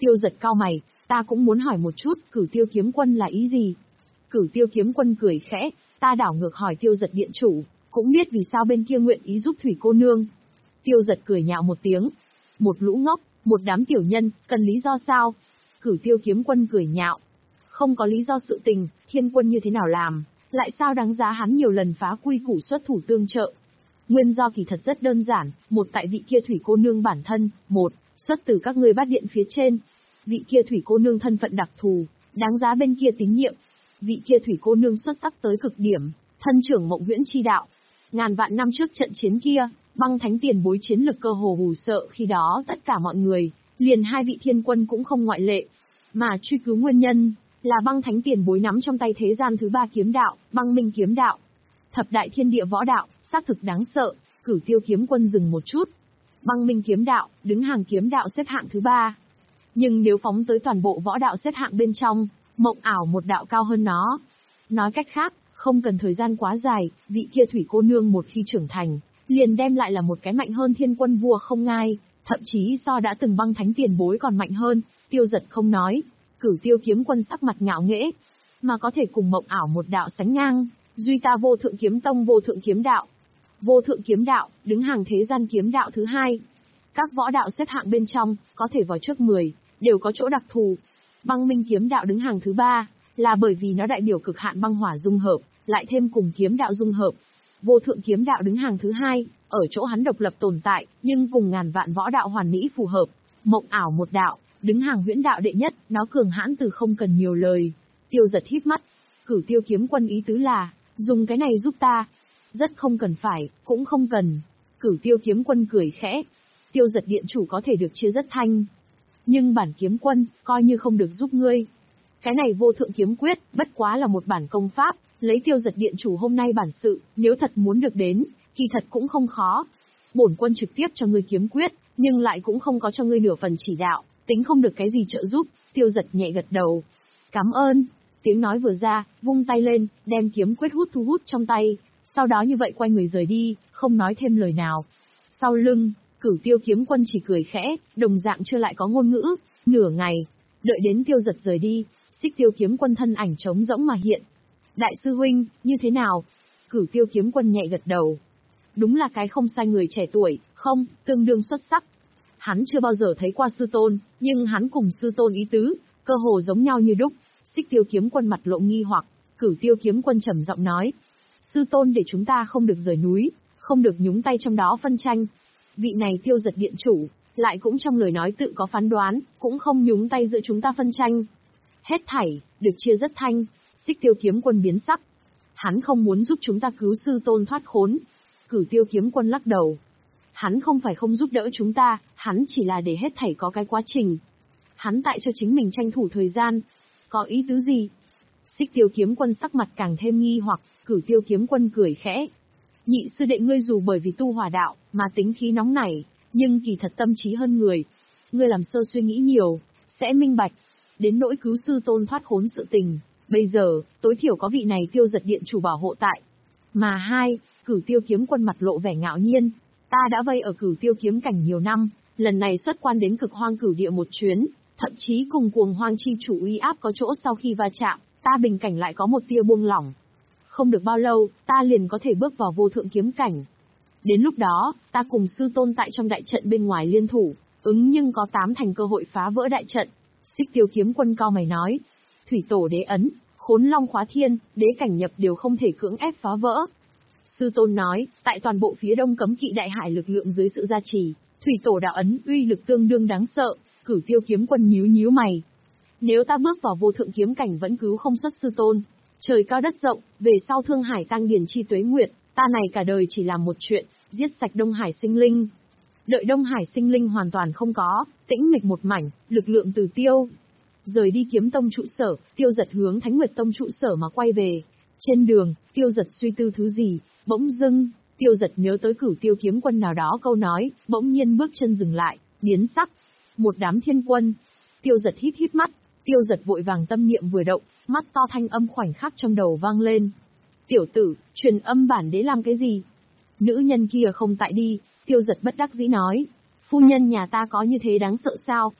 Speaker 1: Tiêu Giật cau mày, ta cũng muốn hỏi một chút, Cửu Tiêu kiếm quân là ý gì? Cửu Tiêu kiếm quân cười khẽ, ta đảo ngược hỏi Tiêu Giật điện chủ, cũng biết vì sao bên kia nguyện ý giúp Thủy cô nương. Tiêu Giật cười nhạo một tiếng, một lũ ngốc, một đám tiểu nhân, cần lý do sao? Cửu Tiêu kiếm quân cười nhạo, không có lý do sự tình, thiên quân như thế nào làm, lại sao đáng giá hắn nhiều lần phá quy củ xuất thủ tương trợ. Nguyên do kỳ thật rất đơn giản, một tại vị kia Thủy cô nương bản thân, một, xuất từ các ngươi bát điện phía trên. Vị kia Thủy cô nương thân phận đặc thù, đáng giá bên kia tín nhiệm. Vị kia Thủy cô nương xuất sắc tới cực điểm, thân trưởng Mộng Huyễn chi đạo. Ngàn vạn năm trước trận chiến kia, Băng Thánh tiền bối chiến lực cơ hồ hù sợ khi đó tất cả mọi người, liền hai vị thiên quân cũng không ngoại lệ. Mà truy cứu nguyên nhân, là Băng Thánh tiền bối nắm trong tay thế gian thứ ba kiếm đạo, Băng Minh kiếm đạo. Thập đại thiên địa võ đạo, xác thực đáng sợ. Cửu Tiêu kiếm quân dừng một chút. Băng Minh kiếm đạo, đứng hàng kiếm đạo xếp hạng thứ ba. Nhưng nếu phóng tới toàn bộ võ đạo xếp hạng bên trong, Mộng ảo một đạo cao hơn nó. Nói cách khác, không cần thời gian quá dài, vị kia Thủy cô nương một khi trưởng thành, liền đem lại là một cái mạnh hơn thiên quân vua không ngai, thậm chí so đã từng Băng Thánh tiền bối còn mạnh hơn. Tiêu Giật không nói, Cửu Tiêu kiếm quân sắc mặt ngạo nghễ, mà có thể cùng Mộng ảo một đạo sánh ngang, duy ta Vô Thượng kiếm tông Vô Thượng kiếm đạo. Vô Thượng kiếm đạo, đứng hàng thế gian kiếm đạo thứ hai. Các võ đạo xếp hạng bên trong, có thể vào trước mười, đều có chỗ đặc thù. Băng Minh kiếm đạo đứng hàng thứ ba, là bởi vì nó đại biểu cực hạn băng hỏa dung hợp, lại thêm cùng kiếm đạo dung hợp. Vô Thượng kiếm đạo đứng hàng thứ hai, ở chỗ hắn độc lập tồn tại, nhưng cùng ngàn vạn võ đạo hoàn mỹ phù hợp. Mộng ảo một đạo, đứng hàng huyễn đạo đệ nhất, nó cường hãn từ không cần nhiều lời. Tiêu Giật híp mắt, Cửu Tiêu kiếm quân ý tứ là, dùng cái này giúp ta. Rất không cần phải, cũng không cần. Cửu Tiêu kiếm quân cười khẽ. Tiêu Giật điện chủ có thể được chia rất thanh. Nhưng bản kiếm quân, coi như không được giúp ngươi. Cái này Vô Thượng kiếm quyết, bất quá là một bản công pháp, lấy Tiêu Giật điện chủ hôm nay bản sự, nếu thật muốn được đến, kỳ thật cũng không khó. Bổn quân trực tiếp cho ngươi kiếm quyết, nhưng lại cũng không có cho ngươi nửa phần chỉ đạo, tính không được cái gì trợ giúp. Tiêu Giật nhẹ gật đầu. Cảm ơn. Tiếng nói vừa ra, vung tay lên, đem kiếm quyết hút thu hút trong tay. Sau đó như vậy quay người rời đi, không nói thêm lời nào. Sau lưng, Cửu Tiêu kiếm quân chỉ cười khẽ, đồng dạng chưa lại có ngôn ngữ. Nửa ngày, đợi đến Tiêu Giật rời đi, Xích Tiêu kiếm quân thân ảnh trống rỗng mà hiện. Đại sư huynh, như thế nào? Cửu Tiêu kiếm quân nhẹ gật đầu. Đúng là cái không sai người trẻ tuổi, không, tương đương xuất sắc. Hắn chưa bao giờ thấy qua sư tôn, nhưng hắn cùng sư tôn ý tứ, cơ hồ giống nhau như đúc. Xích Tiêu kiếm quân mặt lộ nghi hoặc, Cửu Tiêu kiếm quân trầm giọng nói. Sư tôn để chúng ta không được rời núi, không được nhúng tay trong đó phân tranh. Vị này Tiêu Giật điện chủ, lại cũng trong lời nói tự có phán đoán, cũng không nhúng tay giữa chúng ta phân tranh. Hết thảy, được chia rất thanh. Xích Tiêu kiếm quân biến sắc. Hắn không muốn giúp chúng ta cứu sư tôn thoát khốn. Cửu Tiêu kiếm quân lắc đầu. Hắn không phải không giúp đỡ chúng ta, hắn chỉ là để hết thảy có cái quá trình. Hắn tại cho chính mình tranh thủ thời gian. Có ý tứ gì? Xích Tiêu kiếm quân sắc mặt càng thêm nghi hoặc. Cửu Tiêu kiếm quân cười khẽ. Nhị sư đệ ngươi dù bởi vì tu hỏa đạo, mà tính khí nóng nảy, nhưng kỳ thật tâm trí hơn người. Ngươi làm sơ suy nghĩ nhiều, sẽ minh bạch. Đến nỗi cứu sư tôn thoát khốn sự tình, bây giờ, tối thiểu có vị này Tiêu Giật điện chủ bảo hộ tại. Mà hai, Cửu Tiêu kiếm quân mặt lộ vẻ ngạo nhiên. Ta đã vây ở Cửu Tiêu kiếm cảnh nhiều năm, lần này xuất quan đến Cực Hoang Cửu địa một chuyến, thậm chí cùng Cuồng Hoang chi chủ uy áp có chỗ sau khi va chạm, ta bình cảnh lại có một tia buông lỏng. Không được bao lâu, ta liền có thể bước vào Vô Thượng kiếm cảnh. Đến lúc đó, ta cùng sư tôn tại trong đại trận bên ngoài liên thủ, ứng nhưng có tám thành cơ hội phá vỡ đại trận. Xích Tiêu kiếm quân cao mày nói. Thủy tổ đế ấn, Khốn Long khóa thiên, đế cảnh nhập đều không thể cưỡng ép phá vỡ. Sư tôn nói, tại toàn bộ phía đông cấm kỵ đại hải lực lượng dưới sự gia trì, thủy tổ đạo ấn uy lực tương đương đáng sợ. Cửu Tiêu kiếm quân nhíu nhíu mày. Nếu ta bước vào Vô Thượng kiếm cảnh vẫn cứu không xuất sư tôn, trời cao đất rộng, về sau Thương Hải tăng điển chi tuế nguyệt, ta này cả đời chỉ làm một chuyện, giết sạch Đông Hải sinh linh. Đợi Đông Hải sinh linh hoàn toàn không có, tĩnh mịch một mảnh, lực lượng từ tiêu. Rời đi kiếm tông trụ sở, Tiêu Giật hướng Thánh Nguyệt tông trụ sở mà quay về. Trên đường, Tiêu Giật suy tư thứ gì, bỗng dưng, Tiêu Giật nhớ tới Cửu Tiêu kiếm quân nào đó câu nói, bỗng nhiên bước chân dừng lại, biến sắc. Một đám thiên quân. Tiêu Giật hít hít mắt, Tiêu Giật vội vàng tâm niệm vừa động, mắt to thanh âm khoảnh khắc trong đầu vang lên. Tiểu tử, truyền âm bản đế làm cái gì? Nữ nhân kia không tại đi, Tiêu Giật bất đắc dĩ nói. Phu nhân nhà ta có như thế đáng sợ sao?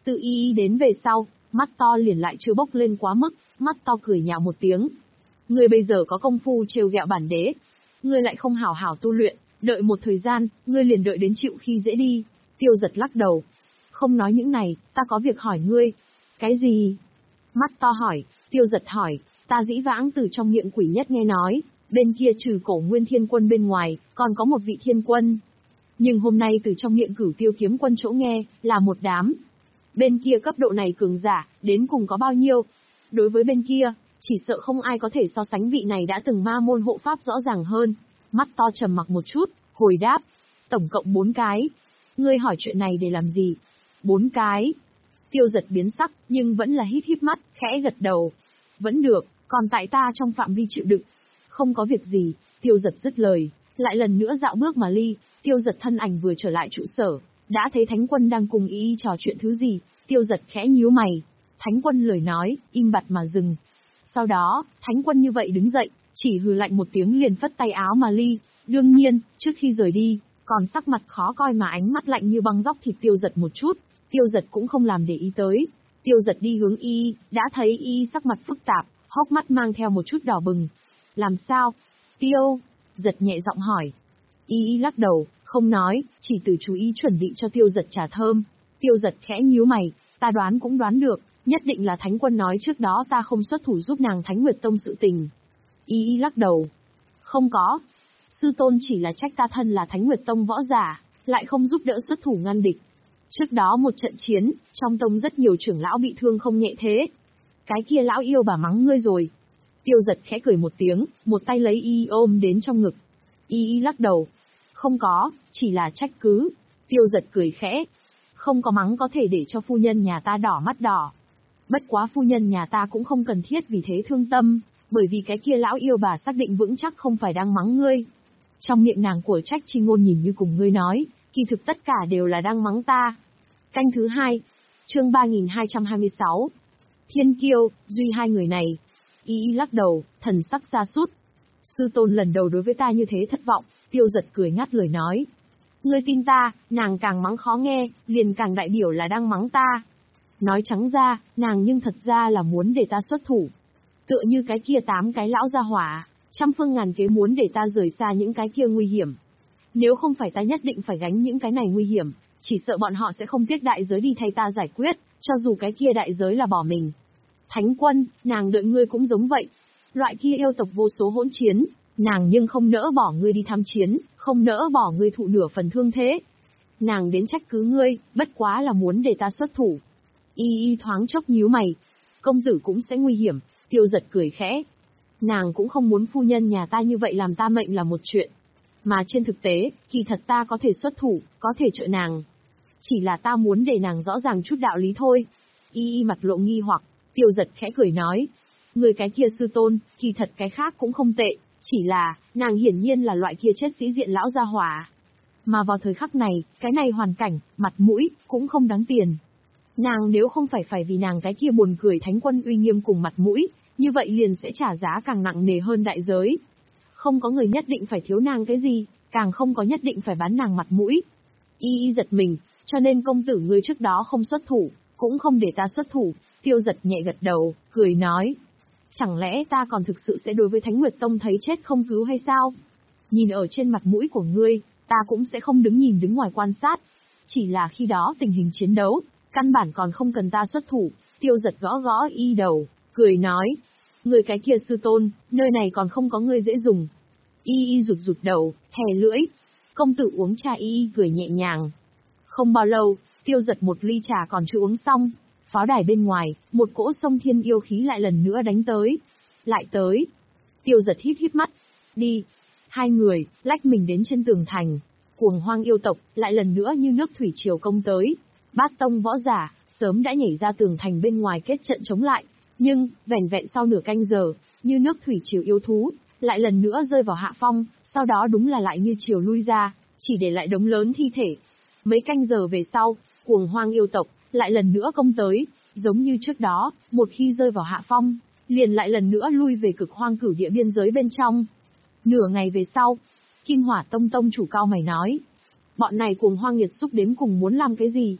Speaker 1: Từ y y đến về sau, mắt to liền lại chưa bốc lên quá mức, mắt to cười nhạo một tiếng. Ngươi bây giờ có công phu trêu ghẹo bản đế, ngươi lại không hảo hảo tu luyện, đợi một thời gian, ngươi liền đợi đến chịu khi dễ đi. Tiêu Giật lắc đầu. Không nói những này, ta có việc hỏi ngươi. Cái gì? Mắt to hỏi. Tiêu Giật hỏi, ta dĩ vãng từ trong miệng quỷ nhất nghe nói, bên kia trừ cổ nguyên thiên quân bên ngoài, còn có một vị thiên quân. Nhưng hôm nay từ trong miệng Cửu Tiêu kiếm quân chỗ nghe, là một đám. Bên kia cấp độ này cường giả, đến cùng có bao nhiêu? Đối với bên kia, chỉ sợ không ai có thể so sánh vị này đã từng ma môn hộ pháp rõ ràng hơn. Mắt to trầm mặc một chút, hồi đáp. Tổng cộng bốn cái. Ngươi hỏi chuyện này để làm gì? Bốn cái. Tiêu Giật biến sắc, nhưng vẫn là híp híp mắt, khẽ gật đầu. Vẫn được, còn tại ta trong phạm vi chịu đựng. Không có việc gì, Tiêu Giật dứt lời, lại lần nữa dạo bước mà ly. Tiêu Giật thân ảnh vừa trở lại trụ sở, đã thấy Thánh Quân đang cùng y y trò chuyện thứ gì. Tiêu Giật khẽ nhíu mày. Thánh Quân lời nói, im bặt mà dừng. Sau đó, Thánh Quân như vậy đứng dậy, chỉ hừ lạnh một tiếng liền phất tay áo mà ly. Đương nhiên, trước khi rời đi, còn sắc mặt khó coi mà ánh mắt lạnh như băng dóc thịt Tiêu Giật một chút. Tiêu Giật cũng không làm để ý tới. Tiêu Giật đi hướng y, đã thấy y sắc mặt phức tạp, hốc mắt mang theo một chút đỏ bừng. Làm sao? Tiêu Giật nhẹ giọng hỏi. Y lắc đầu, không nói, chỉ từ chú ý chuẩn bị cho Tiêu Giật trà thơm. Tiêu Giật khẽ nhíu mày, ta đoán cũng đoán được, nhất định là Thánh Quân nói trước đó ta không xuất thủ giúp nàng Thánh Nguyệt Tông sự tình. Y lắc đầu. Không có. Sư tôn chỉ là trách ta thân là Thánh Nguyệt Tông võ giả, lại không giúp đỡ xuất thủ ngăn địch. Trước đó một trận chiến, trong tông rất nhiều trưởng lão bị thương không nhẹ thế. Cái kia lão yêu bà mắng ngươi rồi. Tiêu Giật khẽ cười một tiếng, một tay lấy y ôm đến trong ngực. Y lắc đầu. Không có, chỉ là trách cứ. Tiêu Giật cười khẽ. Không có mắng có thể để cho phu nhân nhà ta đỏ mắt đỏ. Bất quá phu nhân nhà ta cũng không cần thiết vì thế thương tâm, bởi vì cái kia lão yêu bà xác định vững chắc không phải đang mắng ngươi. Trong miệng nàng của trách chi ngôn nhìn như cùng ngươi nói, kỳ thực tất cả đều là đang mắng ta. Canh thứ hai, chương ba nghìn hai trăm hai mươi sáu. Thiên Kiêu, Duy hai người này. Y lắc đầu, thần sắc sa sút. Sư tôn lần đầu đối với ta như thế thất vọng. Tiêu Giật cười ngắt lời nói. Ngươi tin ta, nàng càng mắng khó nghe, liền càng đại biểu là đang mắng ta. Nói trắng ra, nàng nhưng thật ra là muốn để ta xuất thủ. Tựa như cái kia tám cái lão gia hỏa, trăm phương ngàn kế muốn để ta rời xa những cái kia nguy hiểm. Nếu không phải ta nhất định phải gánh những cái này nguy hiểm, chỉ sợ bọn họ sẽ không tiếc đại giới đi thay ta giải quyết, cho dù cái kia đại giới là bỏ mình. Thánh Quân, nàng đợi ngươi cũng giống vậy. Loại kia yêu tộc vô số hỗn chiến, nàng nhưng không nỡ bỏ ngươi đi tham chiến, không nỡ bỏ ngươi thụ nửa phần thương thế. Nàng đến trách cứ ngươi, bất quá là muốn để ta xuất thủ. Y y thoáng chốc nhíu mày. Công tử cũng sẽ nguy hiểm. Tiêu Giật cười khẽ. Nàng cũng không muốn phu nhân nhà ta như vậy làm ta mệnh là một chuyện. Mà trên thực tế, kỳ thật ta có thể xuất thủ, có thể trợ nàng. Chỉ là ta muốn để nàng rõ ràng chút đạo lý thôi. Y y mặt lộ nghi hoặc, Tiêu Giật khẽ cười nói. Người cái kia sư tôn, kỳ thật cái khác cũng không tệ, chỉ là, nàng hiển nhiên là loại kia chết sĩ diện lão gia hỏa. Mà vào thời khắc này, cái này hoàn cảnh, mặt mũi, cũng không đáng tiền. Nàng nếu không phải phải vì nàng cái kia buồn cười Thánh Quân uy nghiêm cùng mặt mũi, như vậy liền sẽ trả giá càng nặng nề hơn đại giới. Không có người nhất định phải thiếu nàng cái gì, càng không có nhất định phải bán nàng mặt mũi. Y y giật mình, cho nên công tử ngươi trước đó không xuất thủ, cũng không để ta xuất thủ. Tiêu Giật nhẹ gật đầu, cười nói. Chẳng lẽ ta còn thực sự sẽ đối với Thánh Nguyệt Tông thấy chết không cứu hay sao? Nhìn ở trên mặt mũi của ngươi, ta cũng sẽ không đứng nhìn đứng ngoài quan sát. Chỉ là khi đó tình hình chiến đấu, căn bản còn không cần ta xuất thủ. Tiêu Giật gõ gõ y đầu, cười nói. Người cái kia sư tôn, nơi này còn không có ngươi dễ dùng. Y y rụt rụt đầu, thè lưỡi. Công tử uống trà. Y y cười nhẹ nhàng. Không bao lâu, Tiêu Giật một ly trà còn chưa uống xong. Pháo đài bên ngoài, một cỗ sông thiên yêu khí lại lần nữa đánh tới. Lại tới. Tiêu Giật híp híp mắt. Đi. Hai người, lách mình đến trên tường thành. Cuồng hoang yêu tộc, lại lần nữa như nước thủy triều công tới. Bát tông võ giả, sớm đã nhảy ra tường thành bên ngoài kết trận chống lại. Nhưng, vẻn vẹn sau nửa canh giờ, như nước thủy triều yêu thú, lại lần nữa rơi vào hạ phong, sau đó đúng là lại như triều lui ra, chỉ để lại đống lớn thi thể. Mấy canh giờ về sau, cuồng hoang yêu tộc, lại lần nữa công tới, giống như trước đó, một khi rơi vào hạ phong, liền lại lần nữa lui về cực hoang cửu địa biên giới bên trong. Nửa ngày về sau, Kim Hỏa Tông tông chủ cao mày nói, bọn này cuồng hoang nghiệt xúc đến cùng muốn làm cái gì?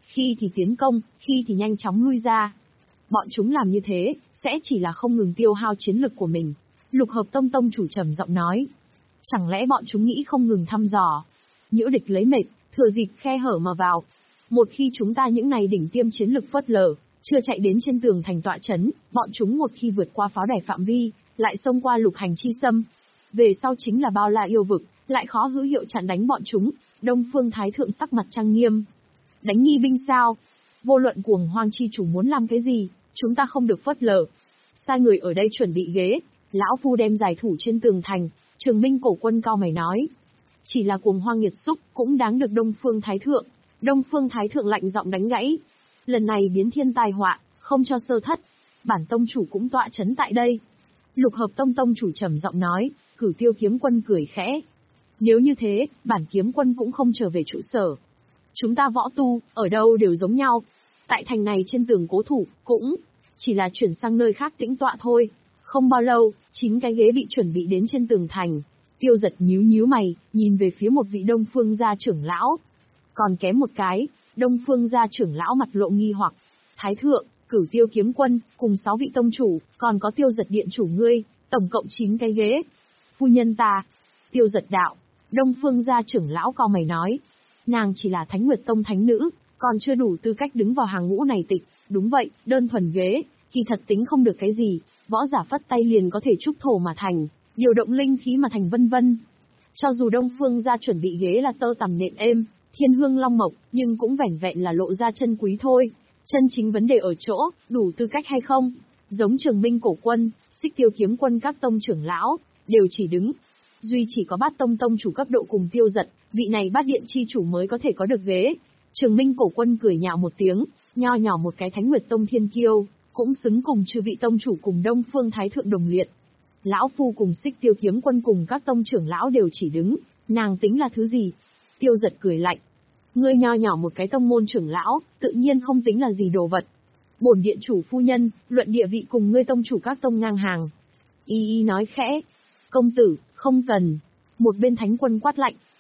Speaker 1: khi thì tiến công, khi thì nhanh chóng lui ra. Bọn chúng làm như thế, sẽ chỉ là không ngừng tiêu hao chiến lực của mình. Lục Hợp Tông tông chủ trầm giọng nói. Chẳng lẽ bọn chúng nghĩ không ngừng thăm dò, nhiễu địch lấy mệt, thừa dịp khe hở mà vào. Một khi chúng ta những này đỉnh tiêm chiến lực phớt lờ, chưa chạy đến trên tường thành tọa chấn, bọn chúng một khi vượt qua pháo đài phạm vi, lại xông qua lục hành chi xâm. Về sau chính là bao la yêu vực, lại khó hữu hiệu chặn đánh bọn chúng. Đông Phương Thái Thượng sắc mặt trang nghiêm. Đánh nghi binh sao? Vô luận Cuồng Hoang chi chủ muốn làm cái gì, chúng ta không được phớt lờ. Sai người ở đây chuẩn bị ghế, lão phu đem giải thủ trên tường thành. Trường binh cổ quân cao mày nói. Chỉ là Cuồng Hoang nghiệt xúc, cũng đáng được Đông Phương Thái Thượng. Đông Phương Thái Thượng lạnh giọng đánh gãy. Lần này biến thiên tai họa, không cho sơ thất. Bản tông chủ cũng tọa chấn tại đây. Lục Hợp Tông tông chủ trầm giọng nói, Cửu Tiêu kiếm quân cười khẽ. Nếu như thế, bản kiếm quân cũng không trở về trụ sở. Chúng ta võ tu, ở đâu đều giống nhau. Tại thành này trên tường cố thủ, cũng chỉ là chuyển sang nơi khác tĩnh tọa thôi. Không bao lâu, chín cái ghế bị chuẩn bị đến trên tường thành. Tiêu Giật nhíu nhíu mày, nhìn về phía một vị Đông Phương gia trưởng lão. Còn kém một cái, Đông Phương gia trưởng lão mặt lộ nghi hoặc. Thái thượng, Cửu Tiêu kiếm quân, cùng sáu vị tông chủ, còn có Tiêu Giật điện chủ ngươi, tổng cộng chín cái ghế. Phu nhân ta. Tiêu Giật đạo. Đông Phương gia trưởng lão cao mày nói. Nàng chỉ là Thánh Nguyệt Tông thánh nữ, còn chưa đủ tư cách đứng vào hàng ngũ này tịch. Đúng vậy, đơn thuần ghế, kỳ thật tính không được cái gì, võ giả phất tay liền có thể trúc thổ mà thành, điều động linh khí mà thành vân vân. Cho dù Đông Phương gia chuẩn bị ghế là tơ tằm nệm êm, thiên hương long mộc, nhưng cũng vẻn vẹn là lộ ra chân quý thôi. Chân chính vấn đề ở chỗ, đủ tư cách hay không? Giống Trường binh cổ quân, Xích Tiêu kiếm quân các tông trưởng lão, đều chỉ đứng. Duy chỉ có Bát Tông tông chủ cấp độ cùng Tiêu Giật, vị này Bát Điện chi chủ mới có thể có được ghế. Trường binh cổ quân cười nhạo một tiếng, nho nhỏ một cái Thánh Nguyệt Tông thiên kiêu, cũng xứng cùng chư vị tông chủ cùng Đông Phương Thái Thượng đồng liệt. Lão phu cùng Xích Tiêu kiếm quân cùng các tông trưởng lão đều chỉ đứng, nàng tính là thứ gì? Tiêu Giật cười lạnh. Ngươi nho nhỏ một cái tông môn trưởng lão, tự nhiên không tính là gì đồ vật. Bổn điện chủ phu nhân, luận địa vị cùng ngươi tông chủ các tông ngang hàng. Y y nói khẽ. Công tử, không cần. Một bên thánh quân quát lạnh,